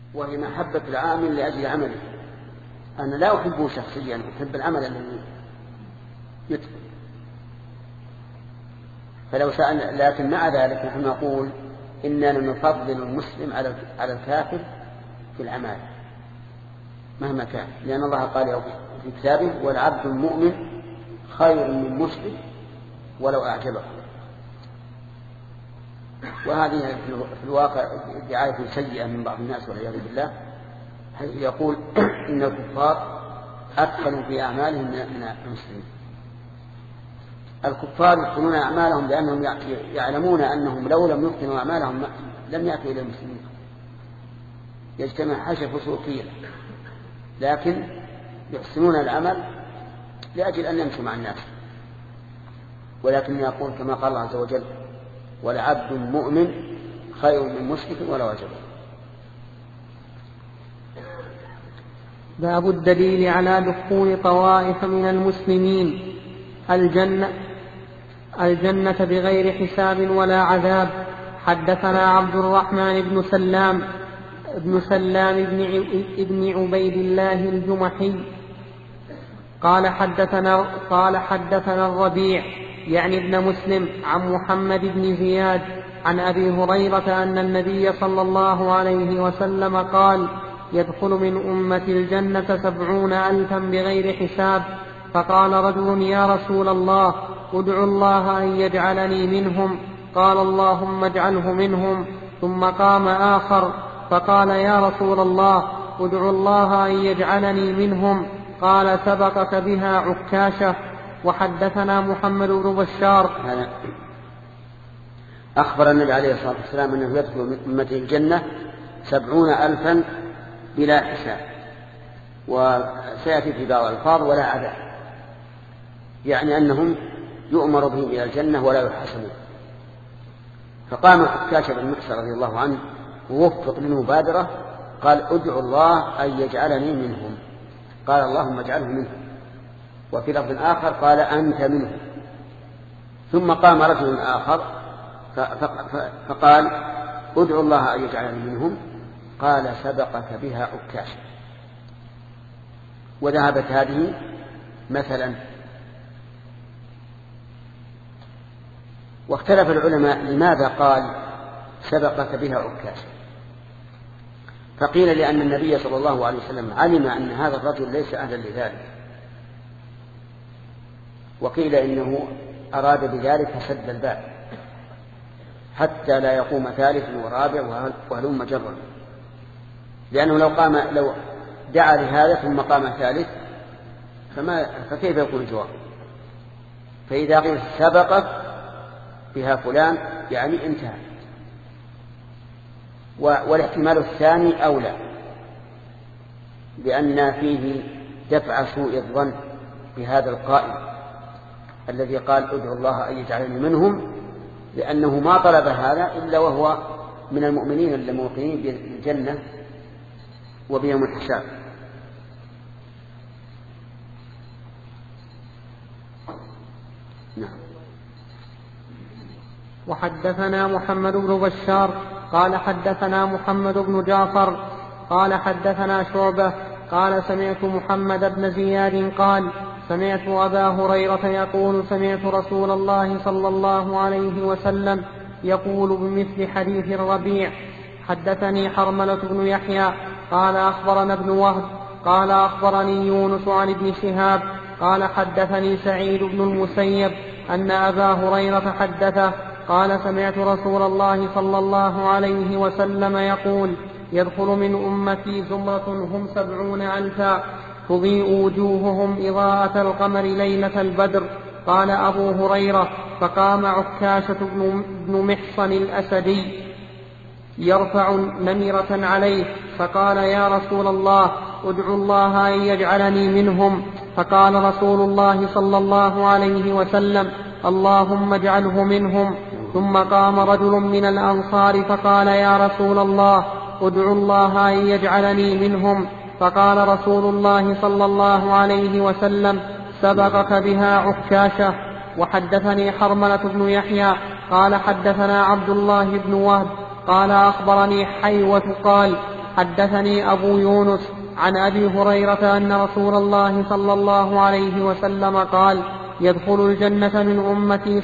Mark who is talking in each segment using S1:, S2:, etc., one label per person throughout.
S1: وهي محبة العامل لأجل عمله. أنا لا أحبه شخصيا، أحب العمل الذي يتقن. فلو سأل، لكن مع ذلك نحن نقول إننا نفضل المسلم على الكافر في العمل مهما كان، لأن الله قال في كتابه: والعبد المؤمن خير من مشرك ولو أعجبه. وهذه في الواقع دعاية سيئة من بعض الناس والعياذ بالله، حيث يقول إن الكفار أدخلوا في أعمالهم من المسلمين. الكفار يدخلون أعمالهم لأنهم يعلمون أنهم لو لم يدخلوا أعمالهم لم يأتوا إلى المسلمين، يجتمع حشف سوقية، لكن يحسنون العمل لأجل أن يمشوا مع الناس. ولكن يقول كما قال الله عز وجل: والعبد مؤمن خير من مشرك ولو أعجبه.
S2: باب الدليل على دخول طوائف من المسلمين الجنة بغير حساب ولا عذاب. حدثنا عبد الرحمن بن سلام ابن عبيد الله الجمحي قال حدثنا الربيع يعني ابن مسلم عن محمد بن زياد عن أبي هريرة أن النبي صلى الله عليه وسلم قال: يدخل من أمة الجنة 70,000 بغير حساب. فقال رجل: يا رسول الله، ادع الله أن يجعلني منهم. قال: اللهم اجعله منهم. ثم قام آخر فقال: يا رسول الله، ادع الله أن يجعلني منهم. قال: سبقك بها عكاشة. وحدثنا محمد بن بشار
S1: أخبر النبي عليه الصلاة والسلام أنه يدخل من أمة الجنة 70,000 بلا حساب، وسيأتي في بعض الألفاظ ولا عذاب، يعني أنهم يؤمر بهم إلى الجنة ولا يحاسبون. فقام عكاشة بن محصن رضي الله عنه ووفق للمبادرة، قال: ادعو الله أن يجعلني منهم. قال: اللهم اجعله منهم. وفي لفظ آخر قال: أنت منهم. ثم قام رجل آخر فقال: ادعو الله أن يجعلني منهم. قال: سبقك بها عكاشة. وذهبت هذه مثلا. واختلف العلماء لماذا قال: سبقك بها عكاشة. فقيل: لأن النبي صلى الله عليه وسلم علم أن هذا الرجل ليس أهلا لذلك. وقيل إنه أراد بذلك سد الباب حتى لا يقوم ثالث ورابع وهلم جرا، لأنه لو دعا لهذا ثم قام ثالث فكيف يكون الجواب؟ فإذا قيل سبقت بها فلان يعني انتهى. والاحتمال الثاني أولى، لأن فيه دفع سوء الظن بهذا القائل الذي قال: ادعو الله أن يجعلني منهم، لأنه ما طلب هذا إلا وهو من المؤمنين الموقنين بالجنة وبيوم الحساب. نعم.
S2: وحدثنا محمد بن بشار قال حدثنا محمد بن جعفر قال حدثنا شعبة قال: سمعت محمد بن زياد قال: سمعت أبا هريرة يقول: سمعت رسول الله صلى الله عليه وسلم يقول بمثل حديث الربيع. حدثني حرملة بن يحيى قال: أخبرنا ابن وهب قال: أخبرني يونس عن ابن شهاب قال: حدثني سعيد بن المسيب أن أبا هريرة حدثه قال: سمعت رسول الله صلى الله عليه وسلم يقول: يدخل من أمتي زمرة هم 70,000 تضيء وجوههم إضاءة القمر ليلة البدر. قال أبو هريرة: فقام عكاشة بن محصن الأسدي يرفع نمرة عليه فقال: يا رسول الله، ادعو الله أن يجعلني منهم. فقال رسول الله صلى الله عليه وسلم: اللهم اجعله منهم. ثم قام رجل من الأنصار فقال: يا رسول الله، ادعو الله أن يجعلني منهم. فقال رسول الله صلى الله عليه وسلم: سبقك بها عكاشة. وحدثني حرملة بن يحيى قال: حدثنا عبد الله بن وهب قال: أخبرني حيوة قال: حدثني أبو يونس عن أبي هريرة أن رسول الله صلى الله عليه وسلم قال يدخل الجنة من أمتي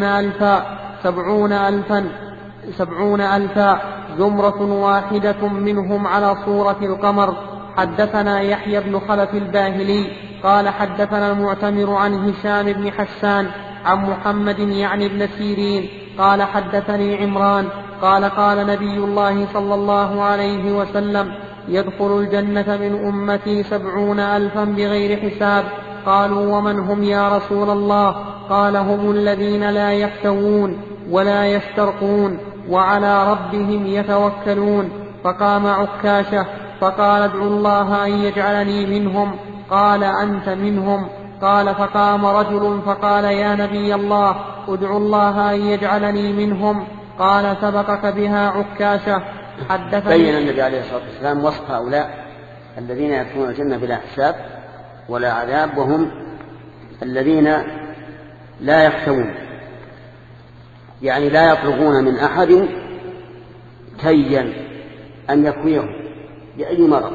S2: 70 ألفا زمرة واحدة منهم على صورة القمر. حدثنا يحيى بن خلف الباهلي قال حدثنا المعتمر عن هشام بن حسان عن محمد يعني ابن سيرين قال حدثني عمران قال قال نبي الله صلى الله عليه وسلم يدخل الجنة من أمتي 70 ألفا بغير حساب. قالوا ومن هم يا رسول الله؟ قال هم الذين لا يفتوون ولا يسترقون وعلى ربهم يتوكلون. فقام عكاشة فقال ادعوا الله أن يجعلني منهم. قال أنت منهم. قال فقام رجل فقال يا نبي الله ادعوا الله أن يجعلني منهم. قال سبقك بها عكاشة.
S1: بين النبي عليه الصلاة والسلام وصف هؤلاء الذين يدخلون الجنة بلا حساب ولا عذاب، وهم الذين لا يحتوون، يعني لا يطلبون من أحد كيا أن يكويهم بأي مرض.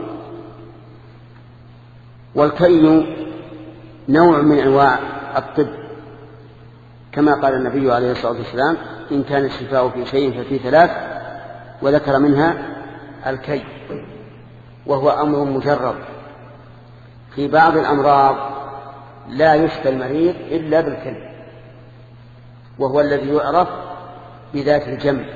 S1: والكي نوع من أنواع الطب، كما قال النبي عليه الصلاة والسلام إن كان الشفاء في شيء ففي 3، وذكر منها الكي، وهو أمر مجرد. في بعض الأمراض لا يشفى المريض إلا بالكي، وهو الذي يعرف بذات الجنب،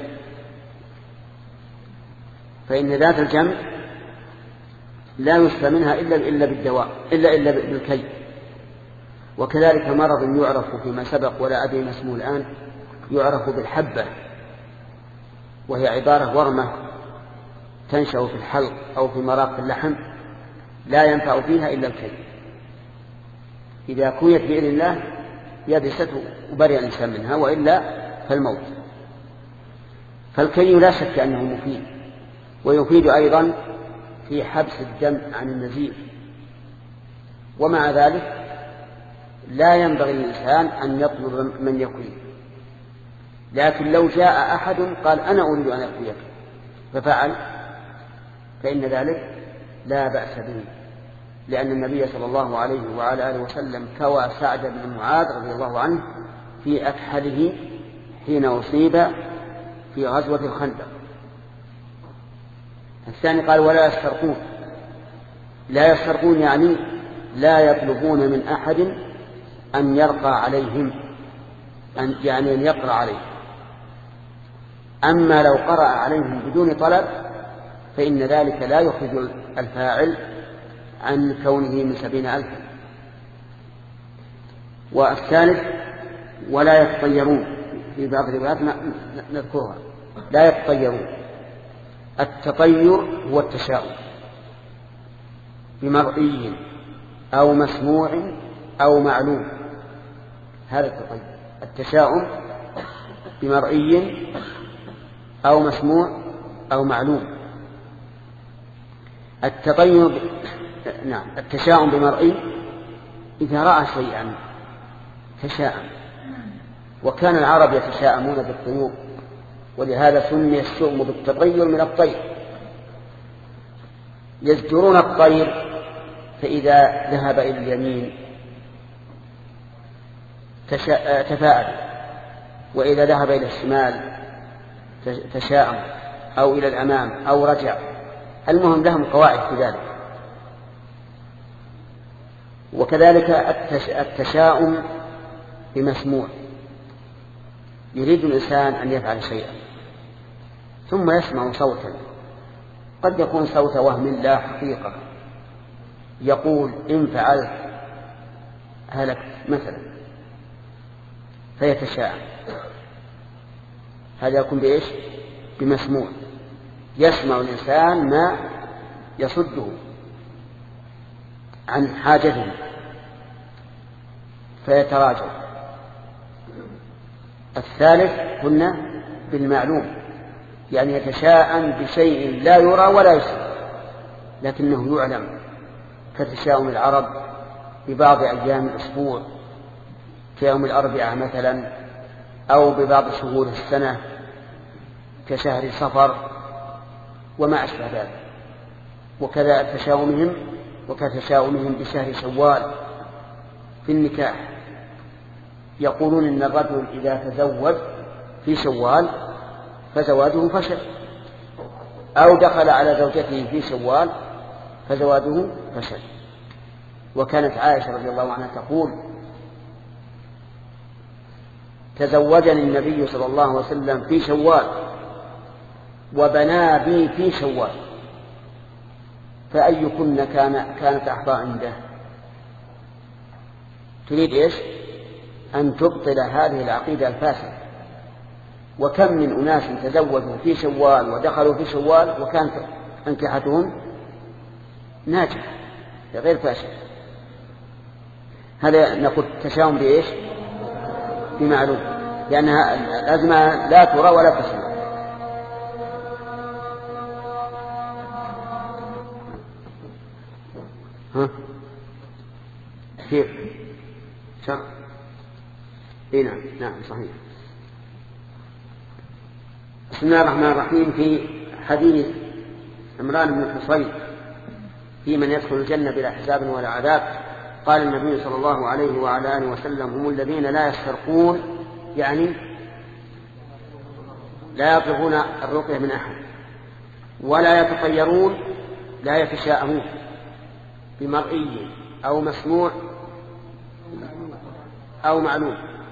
S1: فإن ذات الجنب لا يشفى منها إلا بالدواء إلا بالكي. وكذلك مرض يعرف فيما سبق ولا أدري ما اسمه الآن، يعرف بالحبة، وهي عبارة ورمة تنشأ في الحلق أو في مراق اللحم، لا ينفع فيها إلا الكي. إذا كويت بإذن الله يبست وبرئ الإنسان منها، وإلا فالموت. فالكي لا شك أنه مفيد، ويفيد أيضا في حبس الدم عن النزيف. ومع ذلك لا ينبغي للإنسان أن يطلب من يكويه، لكن لو جاء أحد قال أنا أريد أن أكويك ففعل، فإن ذلك لا بأس به، لأن النبي صلى الله عليه وعلى آله وسلم كوى سعد بن معاذ رضي الله عنه في أكحله حين أصيب في غزوة الخندق. الثاني قال ولا يسترقون. لا يسترقون يعني لا يطلبون من أحد أن يرقى عليهم، يعني أن يقرأ عليهم. أما لو قرأ عليهم بدون طلب فإن ذلك لا يخرج الفاعل عن كونه من 70 ألفا. والثالث ولا يتطيرون، في بعض الروايات نذكرها لا يتطيرون. التطير هو التشاؤم بمرئي أو مسموع أو معلوم، هذا التطير. التشاؤم بمرئي أو مسموع أو معلوم. التشاؤم بمرئي إذا رأى شيئا تشاءم، وكان العرب يتشاءمون بالطيور، ولهذا سمي الشؤم بالتطير من الطير. يزجرون الطير فإذا ذهب إلى اليمين تفاءل، وإذا ذهب إلى الشمال تشاءم، أو إلى الأمام أو رجع. المهم لهم قواعد في ذلك. وكذلك التشاؤم بمسموع، يريد الإنسان أن يفعل شيئا ثم يسمع صوتا، قد يكون صوت وهم لا حقيقة، يقول إن فعلت هلكت مثلا، فيتشاءم. هذا يكون بإيش؟ بمسموع. يسمع الإنسان ما يصده عن حاجته فيتراجع. الثالث قلنا بالمعلوم، يعني يتشاءم بشيء لا يرى ولا يسمع لكنه يعلم، كتشاؤم العرب ببعض أيام الأسبوع كيوم الأربعاء مثلا، أو ببعض شهور السنة كشهر صفر وما أشبه ذلك. وكذا وكتشاؤمهم بشهر شوال في النكاح. يقولون إن الرجل إذا تزوج في شوال فزواجه فشل، أو دخل على زوجته في شوال فزواجه فشل. وكانت عائشة رضي الله عنها تقول: تزوجني النبي صلى الله عليه وسلم في شوال وبنى بي في شوال، فأيكن كانت أحظى عنده. تريد إيش؟ أن تبطل هذه العقيدة الفاسدة. وكم من أناس تزوجوا في شوال ودخلوا في شوال وكانت أنكحتهم ناجحة غير فاشلة. هذا نقول تشاؤم بإيش؟ بمعلوم، لأنها الأزمة لا ترى ولا تسمع. كيف؟ شرط. نعم صحيح. بسم الله الرحمن الرحيم. في حديث عمران بن الحصين في من يدخل الجنة بلا حساب ولا عذاب، قال النبي صلى الله عليه وعلى آله وسلم: هم الذين لا يسترقون، يعني لا يطلبون الرقية من أحد، ولا يتطيرون، لا يتشاءمون بمرئي أو مسموع أو معلوم،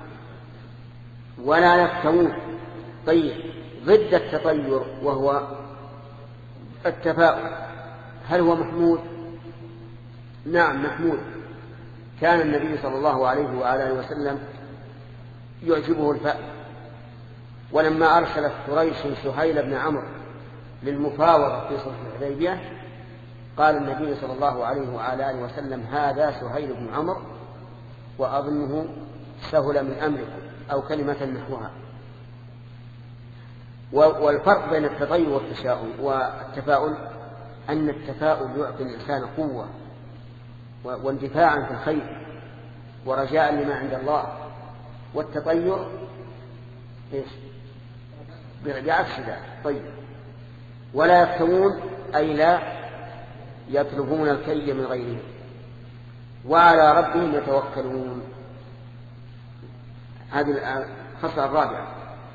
S1: ولا يفترون. طيب، ضد التطير وهو التفاؤل، هل هو محمود؟ نعم محمود. كان النبي صلى الله عليه وآله وسلم يعجبه الفأل، ولما أرسلت قريش سهيل بن عمرو للمفاوضة في صلح الحديبية قال النبي صلى الله عليه وآله وسلم: هذا سهيل بن عمرو وأظنه سهل من أمركم، أو كلمة نحوها. والفرق بين التطير والتفاؤل أن التفاؤل يعطي الإنسان قوة واندفاعا في الخير ورجاء لما عند الله، والتطير إيش؟ بعكس ذلك. طيب، ولا يفترون أي لا يطلبون الكي من غيرهم، وعلى ربهم يتوكلون. هذه الخصلة الرابعة،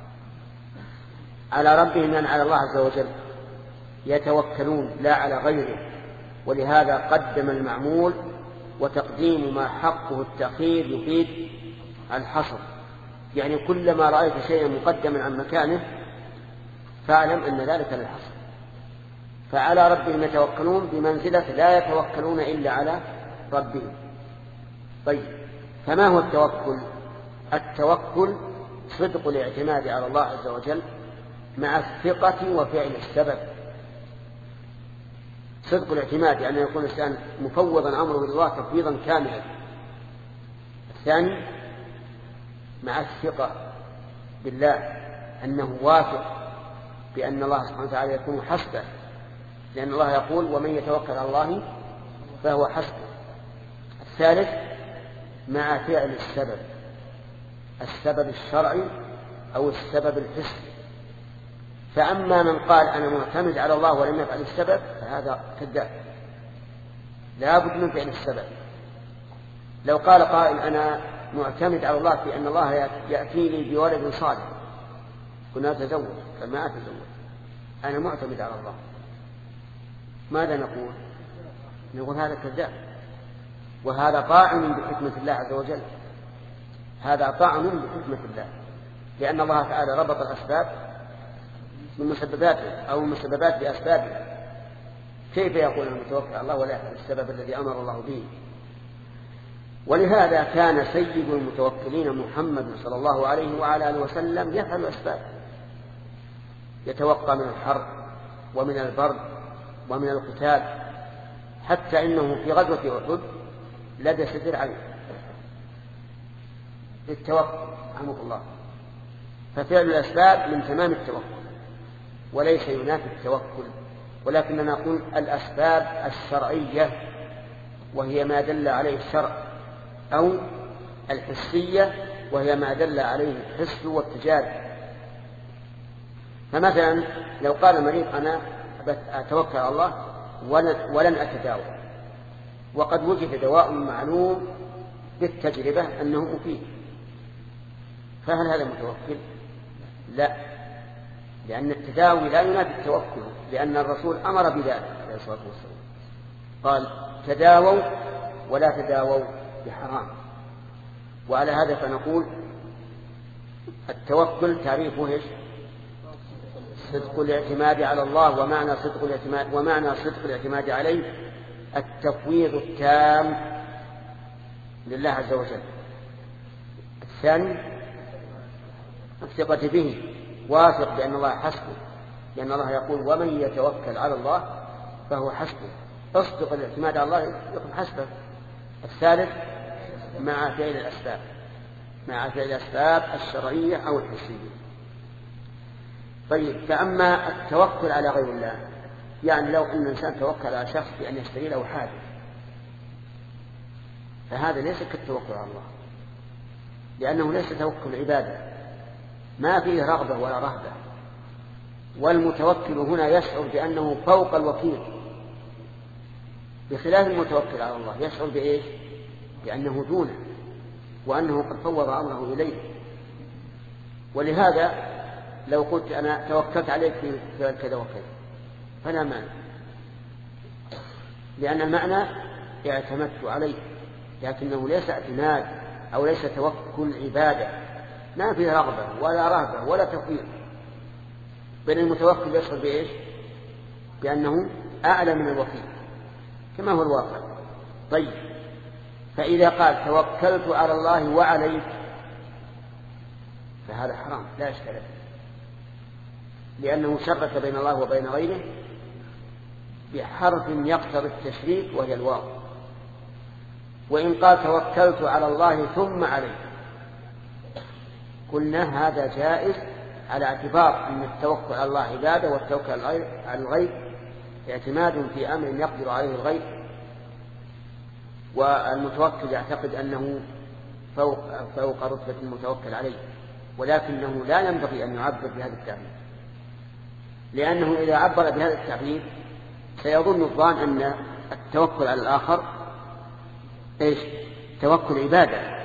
S1: على ربهم يعني على الله عز وجل يتوكلون لا على غيره، ولهذا قدم المعمول، وتقديم ما حقه التأخير يفيد الحصر، يعني كلما رأيت شيئا مقدما عن مكانه فاعلم أن ذلك للحصر. فعلى ربهم يتوكلون بمنزلة لا يتوكلون إلا على ربهم. طيب، فما هو التوكل؟ التوكل صدق الاعتماد على الله عز وجل مع الثقة وفعل السبب. صدق الاعتماد يعني يكون الإنسان مفوضا أمره إلى الله تفويضا كاملا. الثاني مع الثقة بالله، أنه واثق بأن الله سبحانه وتعالى يكون حسبه، لأن الله يقول: ومن يتوكل على الله فهو حسبه. الثالث مع فعل السبب الشرعي أو السبب الحسي. فأما من قال أنا معتمد على الله ولم يفعل السبب فهذا كذاب، لا بد من فعل السبب. لو قال قائل أنا معتمد على الله في أن الله يأتيني بولد صالح كنا أتزوج، فما أتزوج، أنا معتمد على الله، ماذا نقول؟ نقول هذا كذاب، وهذا طاعن بحكمة الله عز وجل، هذا طاعن بحكمة الله، لأن الله تعالى ربط الأسباب بمسبباته أو المسببات بأسبابه. كيف يقول المتوكل على الله ولا يفعل السبب الذي أمر الله به؟ ولهذا كان سيد المتوكلين محمد صلى الله عليه وعلى آله وسلم يفعل الأسباب، يتوقى من الحر ومن البرد ومن القتال، حتى إنه في غزوة أحد لبس درعين للتوكل رحمه الله. ففعل الأسباب من تمام التوكل وليس ينافي التوكل، ولكننا نقول الأسباب الشرعية وهي ما دل عليه الشرع، أو الحسية وهي ما دل عليه الحس والتجارب. فمثلا لو قال المريض أنا أتوكل على الله ولن أتداوى، وقد وجد دواء معلوم بالتجربة أنه مفيد، فهل هذا متوكل؟ لا، لأن التداوي لا ينافي التوكل، لأن الرسول أمر بذلك عليه الصلاة والسلام، قال تداووا ولا تداووا بحرام. وعلى هذا فنقول التوكل تعريفه ايش؟ صدق الاعتماد على الله، ومعنى صدق الاعتماد عليه التفويض التام لله عز وجل. الثاني الثقة به، واثق بأن الله حسبه، لأن الله يقول ومن يتوكل على الله فهو حسبه، اصدق الاعتماد على الله يكون حسبه. الثالث مع فعل الأسباب الشرعية أو الحسية. طيب، فأما التوكل على غير الله، يعني لو أن الإنسان توكل على شخص بأن يشتري له حاجة، فهذا ليس كالتوكل على الله، لأنه ليس توكل عبادة، ما فيه رغبة ولا رهبة. والمتوكل هنا يشعر بأنه فوق الوكيل، بخلاف المتوكل على الله يشعر بإيش؟ بأنه دونه، وأنه قد فوض أمره إليه. ولهذا لو قلت أنا توكلت عليك في فعل كذا وكذا فلا مانع، لأن المعنى اعتمدت عليه، لكنه ليس اعتماد أو ليس توكل عبادة، ما فيه رغبة ولا رهبة ولا تفويض، بل المتوكل يشعر بإيش؟ بأنه أعلى من الوكيل كما هو الواقع. طيب، فإذا قال توكلت على الله وعليك فهذا حرام لا إشكال فيه، لأنه شرك بين الله وبين غيره بحرف يقتضي التشريك وهي الواو. وإن قال توكلت على الله ثم عليك قلنا هذا جائز، على اعتبار أن التوكل على الله عبادة، والتوكل على الغير اعتماد في أمر يقدر عليه الغير، والمتوكل يعتقد أنه فوق رتبة المتوكل عليه، ولكنه لا ينبغي أن يعبر بهذا التعبير، لأنه إذا عبر بهذا التعبير سيظن الظان أن التوكل على الآخر إيش؟ توكل عبادة.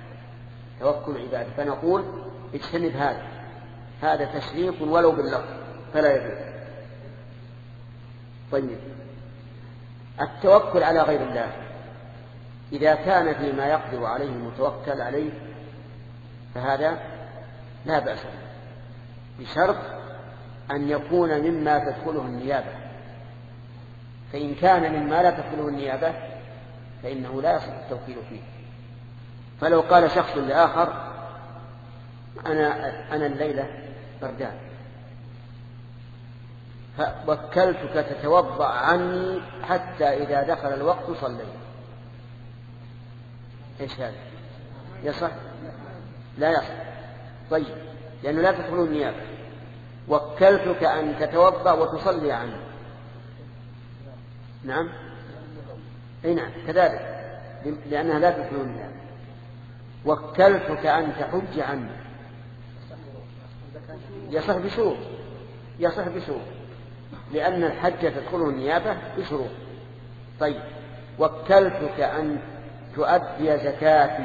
S1: فنقول اجتنب هذا تشريك ولو باللفظ فلا يجوز. طيب، التوكل على غير الله إذا كان فيما يقدر عليه المتوكل عليه فهذا لا بأس به، بشرط أن يكون مما تدخله النيابة، فإن كان مما لا تدخله النيابة فإنه لا يصح التوكيل فيه. فلو قال شخص لآخر أنا الليلة بردان فوكلتك تتوضأ عني حتى إذا دخل الوقت صليت، إيش هذا؟ يصح؟ لا يصح. طيب، لأنه لا تدخل النيابة. وكلتك أن تتوضأ وتصلي عني، نعم، أي نعم كذلك، لأنها لا تدخل النيابة. وكلتك أن تحج عني، يصح بشروط، لأن الحج تدخله النيابة بشروط. طيب، وكلتك أن تؤدي زكاتي،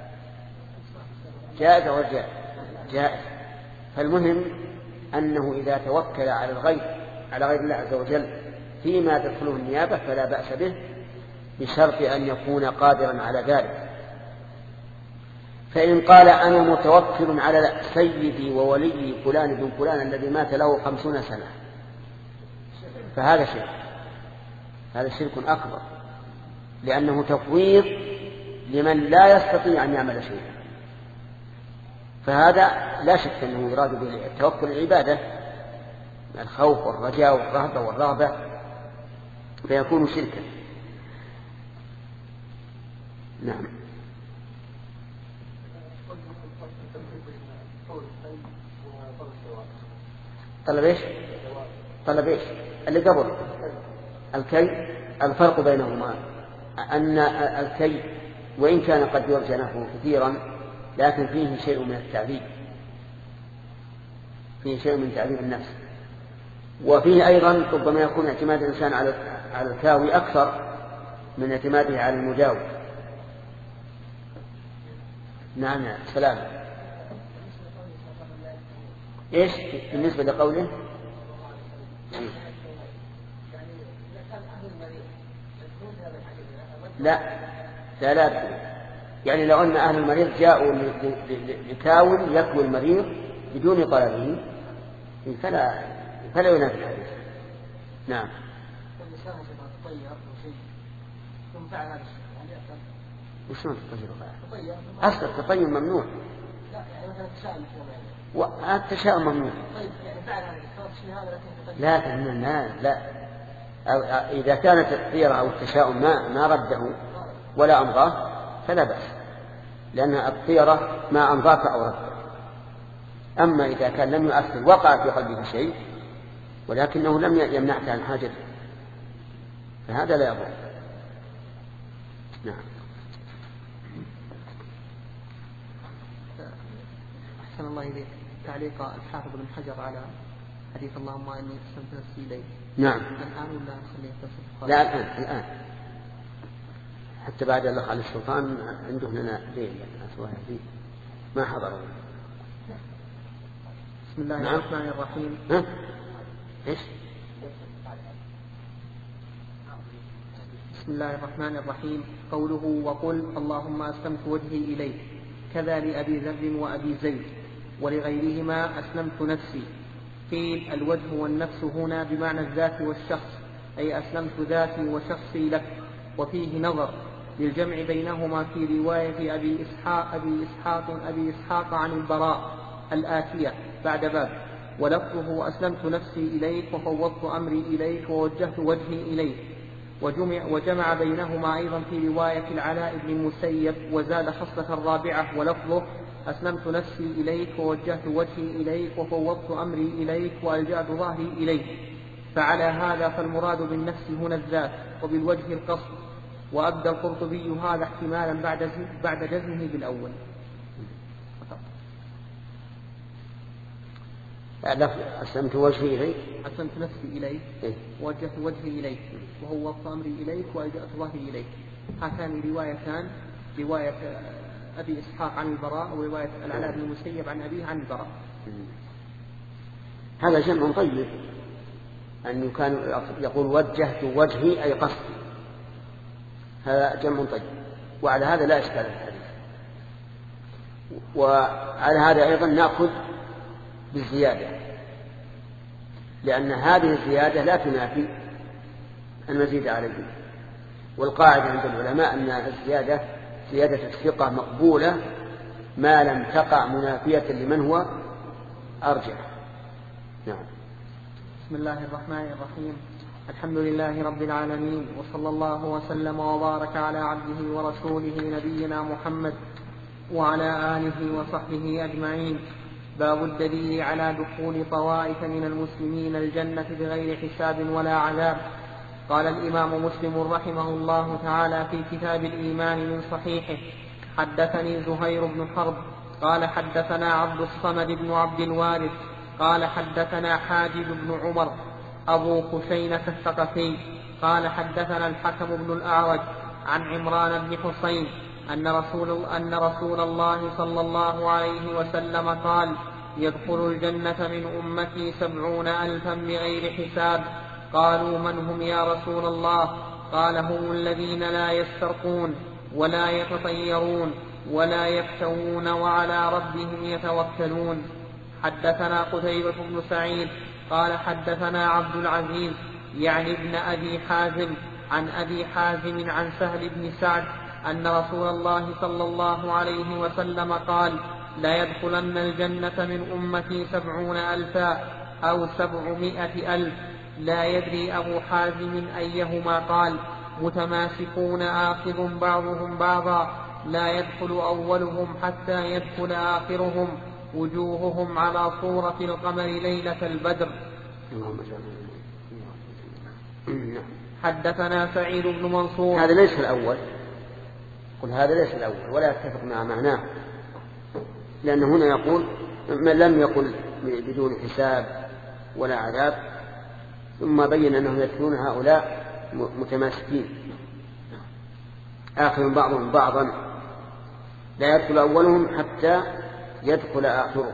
S1: جائز ولا جائز؟ فالمهم أنه إذا توكل على غير الله عز وجل فيما تدخله النيابة فلا بأس به، بشرط أن يكون قادرا على ذلك. فإن قال أنا متوكل على سيدي وولي فلان بن فلان الذي مات له 50 سنة فهذا شرك، هذا شرك أكبر، لأنه تفويض لمن لا يستطيع أن يعمل شيئا، فهذا لا شك أنه يراد به التوكل العبادة، الخوف والرجاء والرهبة والرغبة، فيكون شركا. نعم. طلب ايش اللي قبل الكي؟ الفرق بينهما أن الكي وإن كان قد يرجى نفعه كثيرا لكن فيه شيء من التعذيب، فيه شيء من تعذيب النفس، وفيه أيضا ربما يكون اعتماد الإنسان على الكاوي أكثر من اعتماده على المجاور. نعم سلام. إيش بالنسبة لقوله؟ لا يعني لو أن أهل المريض جاءوا لكاو يكوي المريض بدون طلبه فلا ينافي الحديث. نعم. وشون التطير؟ أصل التطير ممنوع. التشاؤم ممنوع. لا إذا كانت الطيرة أو التشاؤم ما رده ولا أمضاه فلا بأس، لأن الطيرة ما أمضاك أو رده. أما إذا كان لم يؤثر وقع في قلبه شيء ولكنه لم يمنعك عن حاجته فهذا لا يضر. نعم.
S2: أحسن الله إليك. تعليق الحافظ بن حجر على حديث اللهم إني أسلمت نفسي إليك.
S1: نعم.
S2: الآن ولا خليه تصف؟
S1: لا الآن حتى بعد الأخ علي السلطان عنده لنا ليل يعني ما حضروا.
S2: بسم الله الرحمن الرحيم.
S1: إيش؟
S2: بسم الله الرحمن الرحيم. قوله وقل اللهم أسلمت وجهي إليك كذا لأبي ذر وأبي زيد ولغيرهما أسلمت نفسي. قيل الوجه والنفس هنا بمعنى الذات والشخص، أي أسلمت ذاتي وشخصي لك. وفيه نظر للجمع بينهما في رواية أبي إسحاق عن البراء الآتية بعد باب، ولفظه أسلمت نفسي إليك وفوضت أمري إليك ووجهت وجهي إليك. وجمع بينهما أيضا في رواية العلاء بن المسيب وزاد خصلة رابعة ولفظه أسلمت نفسي إليك ووجهت وجهي إليك وفوضت أمري إليك وألجأت ظهري إليك. فعلى هذا فالمراد بالنفس هنا الذات وبالوجه القصد. وأبدى القرطبي هذا احتمالا بعد جزمه بالأول.
S1: أسلمت وجهي إليك
S2: أسلمت نفسي إليك ووجهت وجهي إليك وفوضت أمري إليك وألجأت ظهري إليك. هاتان روايتان، رواية أبي إسحاق عن البراء ورواية العلاء بن المسيب عن أبيه عن البراء.
S1: هذا جمع طيب أن كان يقول وجهت وجهي أي قصدي، هذا جمع طيب، وعلى هذا لا إشكال في الحديث. وعلى هذا أيضا نأخذ بالزيادة، لأن هذه الزيادة لا تنافي المزيد عليه. والقاعدة عند العلماء أن الزيادة زيادة الثقة مقبولة ما لم تقع منافية لمن هو أرجح. نعم.
S2: بسم الله الرحمن الرحيم. الحمد لله رب العالمين، وصلى الله وسلم وبارك على عبده ورسوله نبينا محمد وعلى آله وصحبه أجمعين. باب الدليل على دخول طوائف من المسلمين الجنة بغير حساب ولا عذاب. قال الإمام مسلم رحمه الله تعالى في كتاب الإيمان من صحيحه: حدثني زهير بن حرب قال حدثنا عبد الصمد بن عبد الوارث قال حدثنا حاجب بن عمر أبو خشينة الثقفي قال حدثنا الحكم بن الأعرج عن عمران بن حسين أن رسول الله صلى الله عليه وسلم قال: يدخل الجنة من أمتي 70,000 بغير حساب. قالوا: من هم يا رسول الله؟ قال: هم الذين لا يسترقون ولا يتطيرون ولا يكتوون وعلى ربهم يتوكلون. حدثنا قتيبة بن سعيد قال حدثنا عبد العزيز يعني ابن أبي حازم عن أبي حازم عن سهل بن سعد أن رسول الله صلى الله عليه وسلم قال: لا يدخلن الجنة من أمتي 70,000 أو 700,000. لا يدري أبو حازم أيهما قال. متماسكون آخذ بعضهم بعضا، لا يدخل أولهم حتى يدخل آخرهم، وجوههم على صورة القمر ليلة البدر. حدثنا سعيد بن منصور.
S1: هذا ليس الأول، قل هذا ليس الأول ولا يتفق مع معناه، لأنه هنا يقول من لم يقل بدون حساب ولا عذاب، ثم بين أنهم يدخلون هؤلاء متماسكين آخر بعضهم بعضا لا يدخل أولهم حتى يدخل آخرهم،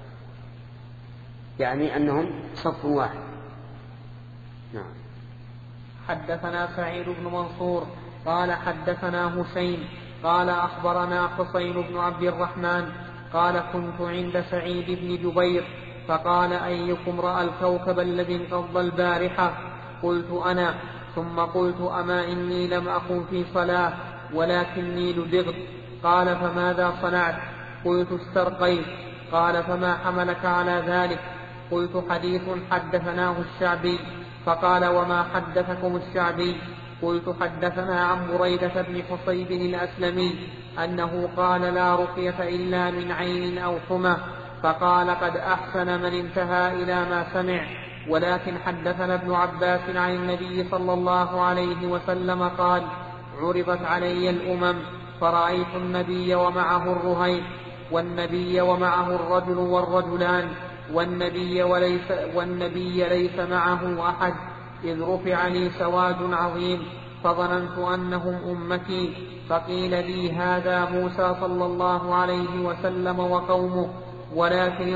S1: يعني أنهم صف واحد. نعم.
S2: حدثنا سعيد بن منصور قال حدثنا هشيم قال أخبرنا حسين بن عبد الرحمن قال كنت عند سعيد بن جبير فقال أيكم رأى الكوكب الذي انقض البارحة؟ قلت أنا، ثم قلت أما إني لم أكن في صلاة ولكني لدغت. قال فماذا صنعت؟ قلت استرقيت. قال فما حملك على ذلك؟ قلت حديث حدثناه الشعبي. فقال وما حدثكم الشعبي؟ قلت حدثنا عن بريدة بن حصيب الأسلمي أنه قال لا رقية إلا من عين أو حمى. فقال قد أحسن من انتهى إلى ما سمع. ولكن حدثنا ابن عباس عن النبي صلى الله عليه وسلم قال عرضت علي الأمم فرأيت النبي ومعه الرهيب والنبي ومعه الرجل والرجلان والنبي ليس معه أحد، إذ رفع لي سواد عظيم فظننت أنهم أمتي. فقيل لي هذا موسى صلى الله عليه وسلم وقومه ولكن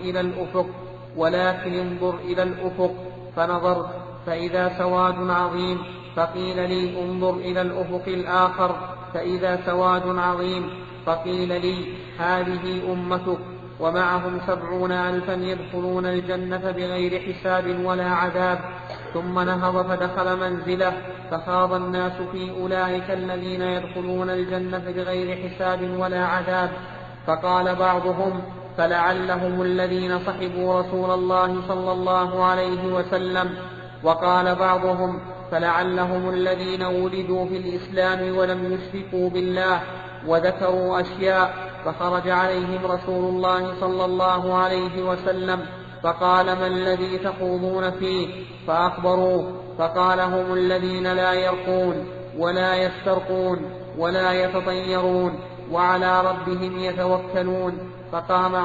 S2: انظر إلى الأفق. فنظرت فإذا سواد عظيم. فقيل لي انظر إلى الأفق الآخر فإذا سواد عظيم. فقيل لي هذه أمتك ومعهم 70,000 يدخلون الجنة بغير حساب ولا عذاب. ثم نهض فدخل منزله فخاض الناس في أولئك الذين يدخلون الجنة بغير حساب ولا عذاب. فقال بعضهم فلعلهم الذين صحبوا رسول الله صلى الله عليه وسلم. وقال بعضهم فلعلهم الذين ولدوا في الإسلام ولم يشركوا بالله. وذكروا أشياء. فخرج عليهم رسول الله صلى الله عليه وسلم فقال ما الذي تخوضون فيه؟ فأخبروه. فقال هم الذين لا يرقون ولا يسترقون ولا يتطيرون وعلى ربهم يتوكلون. فقام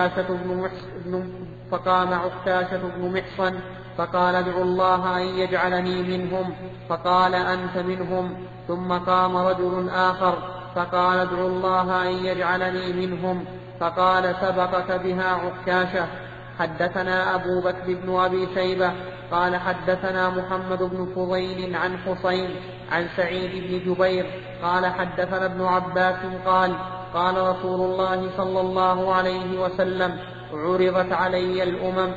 S2: عكاشة بن محصن فقال ادعوا الله أن يجعلني منهم. فقال أنت منهم. ثم قام رجل آخر فقال ادعوا الله أن يجعلني منهم. فقال سبقك بها عكاشة. حدثنا أبو بكر بن أبي شيبة قال حدثنا محمد بن فضيل عن حسين عن سعيد بن جبير قال حدثنا ابن عباس قال رسول الله صلى الله عليه وسلم عرضت علي الأمم.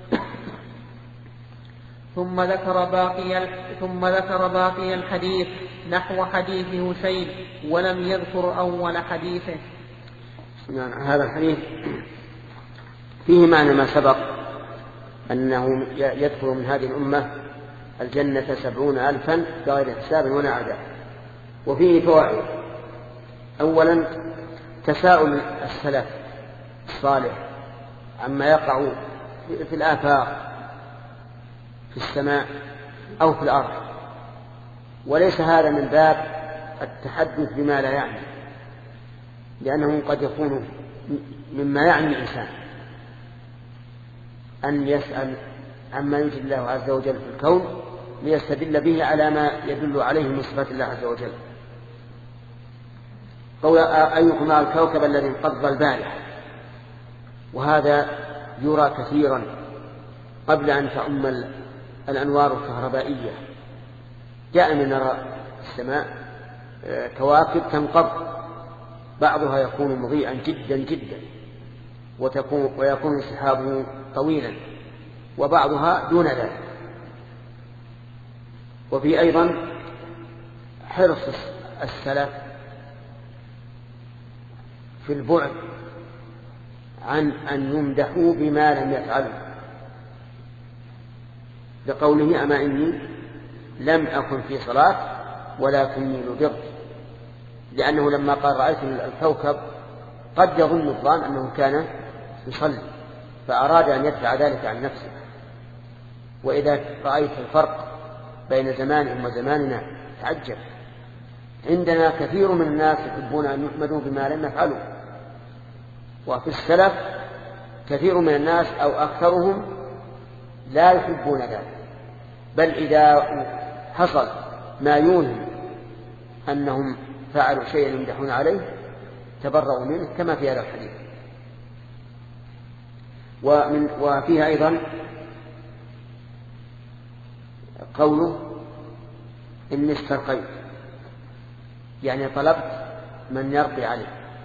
S2: ثم ذكر باقي الحديث نحو حديث هشيم ولم يذكر أول حديثه.
S1: هذا الحديث فيه معنى ما سبق أنه يدخل من هذه الأمة الجنة 70,000 بغير حساب ولا عذاب. وفيه فوائد. أولا تساؤل السلف الصالح عما يقع في الآفاق في السماء أو في الأرض، وليس هذا من باب التحدث بما لا يعني، لأنه قد يكون مما يعني الإنسان أن يسأل عما يوجد الله عز وجل في الكون ليستدل به على ما يدل عليه من صفات الله عز وجل. قول أيكم رأى الكوكب الذي انقض البارحة، وهذا يرى كثيرا قبل أن تؤم الأنوار الكهربائية. دائما نرى السماء كواكب تنقض، بعضها يكون مضيئا جدا جدا ويكون سحابه طويلا، وبعضها دون ذلك. وفي أيضا حرص السلف في البعد عن أن يمدحوا بما لم يفعلوا، لقوله أما إني لم أكن في صلاة ولكني لدغت، لأنه لما قال رأيت الكوكب قد يظن الظان أنه كان يصلي فأراد أن يدفع ذلك عن نفسه. وإذا رأيت الفرق بين زمانهم وزماننا تعجب. عندنا كثير من الناس يحبون أن يحمدوا بما لم يفعلوا، وفي السلف كثير من الناس أو أكثرهم لا يحبون ذلك، بل إذا حصل ما يوهم أنهم فعلوا شيئا يمدحون عليه تبرؤوا منه كما في هذا الحديث. وفيها أيضا قوله إني استرقيت، يعني طلبت من يرقي عليه،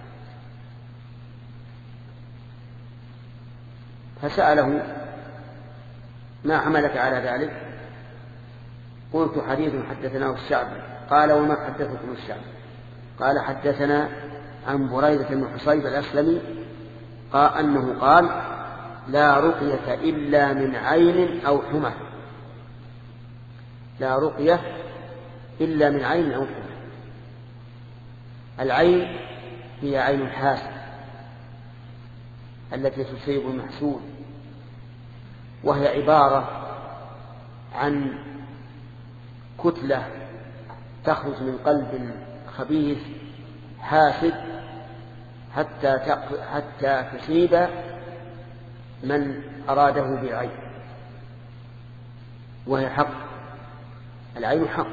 S1: فسأله ما حملك على ذلك؟ قلت حديث حدثناه الشعبي. قال وما حدثكم الشعبي؟ قال حدثنا عن بريدة بن حصيب الأسلمي أنه قال لا رقية إلا من عين أو حمى. لا رقية إلا من عين أو حمى. العين هي عين الحاسد التي تصيب المحسود، وهي عبارة عن كتلة تخرج من قلب خبيث حاسد حتى تصيب من أراده بالعين، وهي حق. العين حق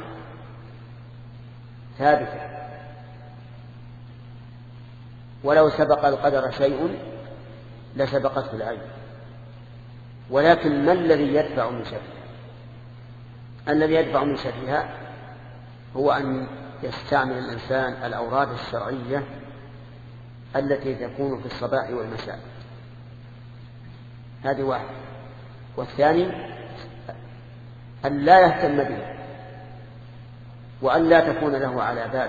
S1: ثابتة، ولو سبق القدر شيء لسبقته العين. ولكن ما الذي يدفع من شرها؟ الذي يدفع من شرها هو أن يستعمل الإنسان الأوراد الشرعية التي تكون في الصباح والمساء. هذه واحد. والثاني أن لا يهتم بها، وأن لا تكون له على بال،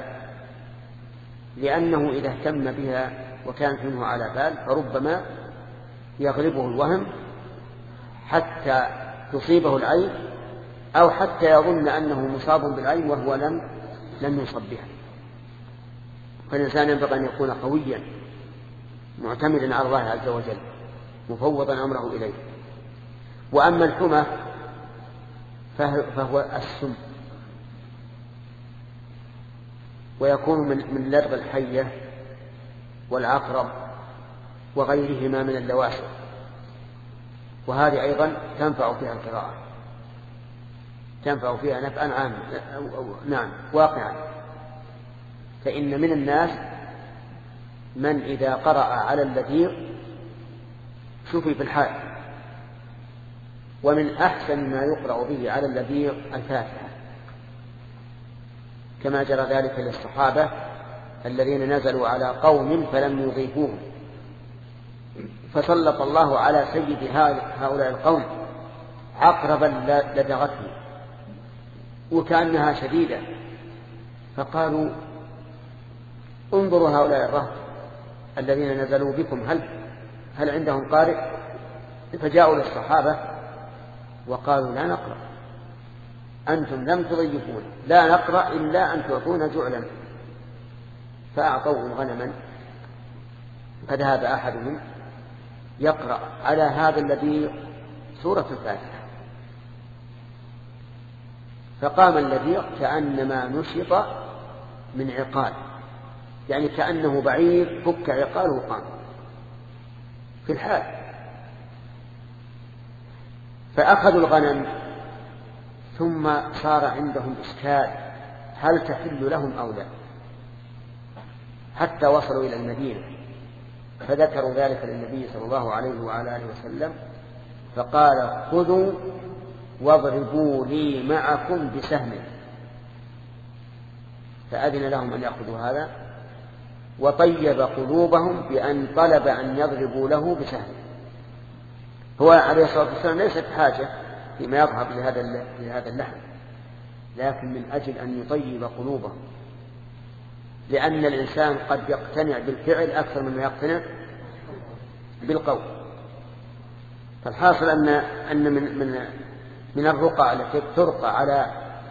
S1: لأنه إذا اهتم بها وكانت منه على بال فربما يغلبه الوهم حتى تصيبه العين، أو حتى يظن أنه مصاب بالعين وهو لم يصب بها. فالإنسان ينبغي أن يكون قويا معتمدا على الله عز وجل مفوضا أمره إليه. وأما الحمى فهو السم، ويكون من لدغ الحية والعقرب وغيرهما من اللواشع، وهذه أيضا تنفع فيها القراءة، تنفع فيها نفعا عاما نعم واقعا. فإن من الناس من إذا قرأ على اللذيذ شفي في الحال. ومن أحسن ما يقرأ به على اللذيذ الفاتحة، كما جرى ذلك للصحابة الذين نزلوا على قوم فلم يضيفوهم، فسلط الله على سيد هؤلاء القوم عقربا لدغته وكأنها شديدة، فقالوا انظروا هؤلاء الرهط الذين نزلوا بكم هل عندهم قارئ؟ فجاءوا للصحابة وقالوا لا نقرأ، أنتم لم تضيفون، لا نقرأ إلا أن تعطونا جعلا. فأعطوهم غنما، فذهب أحدهم يقرأ على هذا الذي سورة الفاتحة، فقام الذي كأنما نشط من عقال، يعني كأنه بعير فك عقاله وقام في الحال. فأخذوا الغنم، ثم صار عندهم إشكال هل تحل لهم أو لا، حتى وصلوا إلى المدينة فذكروا ذلك للنبي صلى الله عليه وعلى آله وسلم، فقال خذوا واضربوا لي معكم بسهم، فأذن لهم أن يأخذوا هذا، وطيب قلوبهم بأن طلب أن يضربوا له بسهم. هو عليه الصلاة والسلام ليست حاجة فيما يظهر لهذا اللحم، لكن من أجل أن يطيب قلوبهم، لأن الإنسان قد يقتنع بالفعل أكثر مما يقتنع بالقول. فالحاصل أن من الرقى التي ترقى على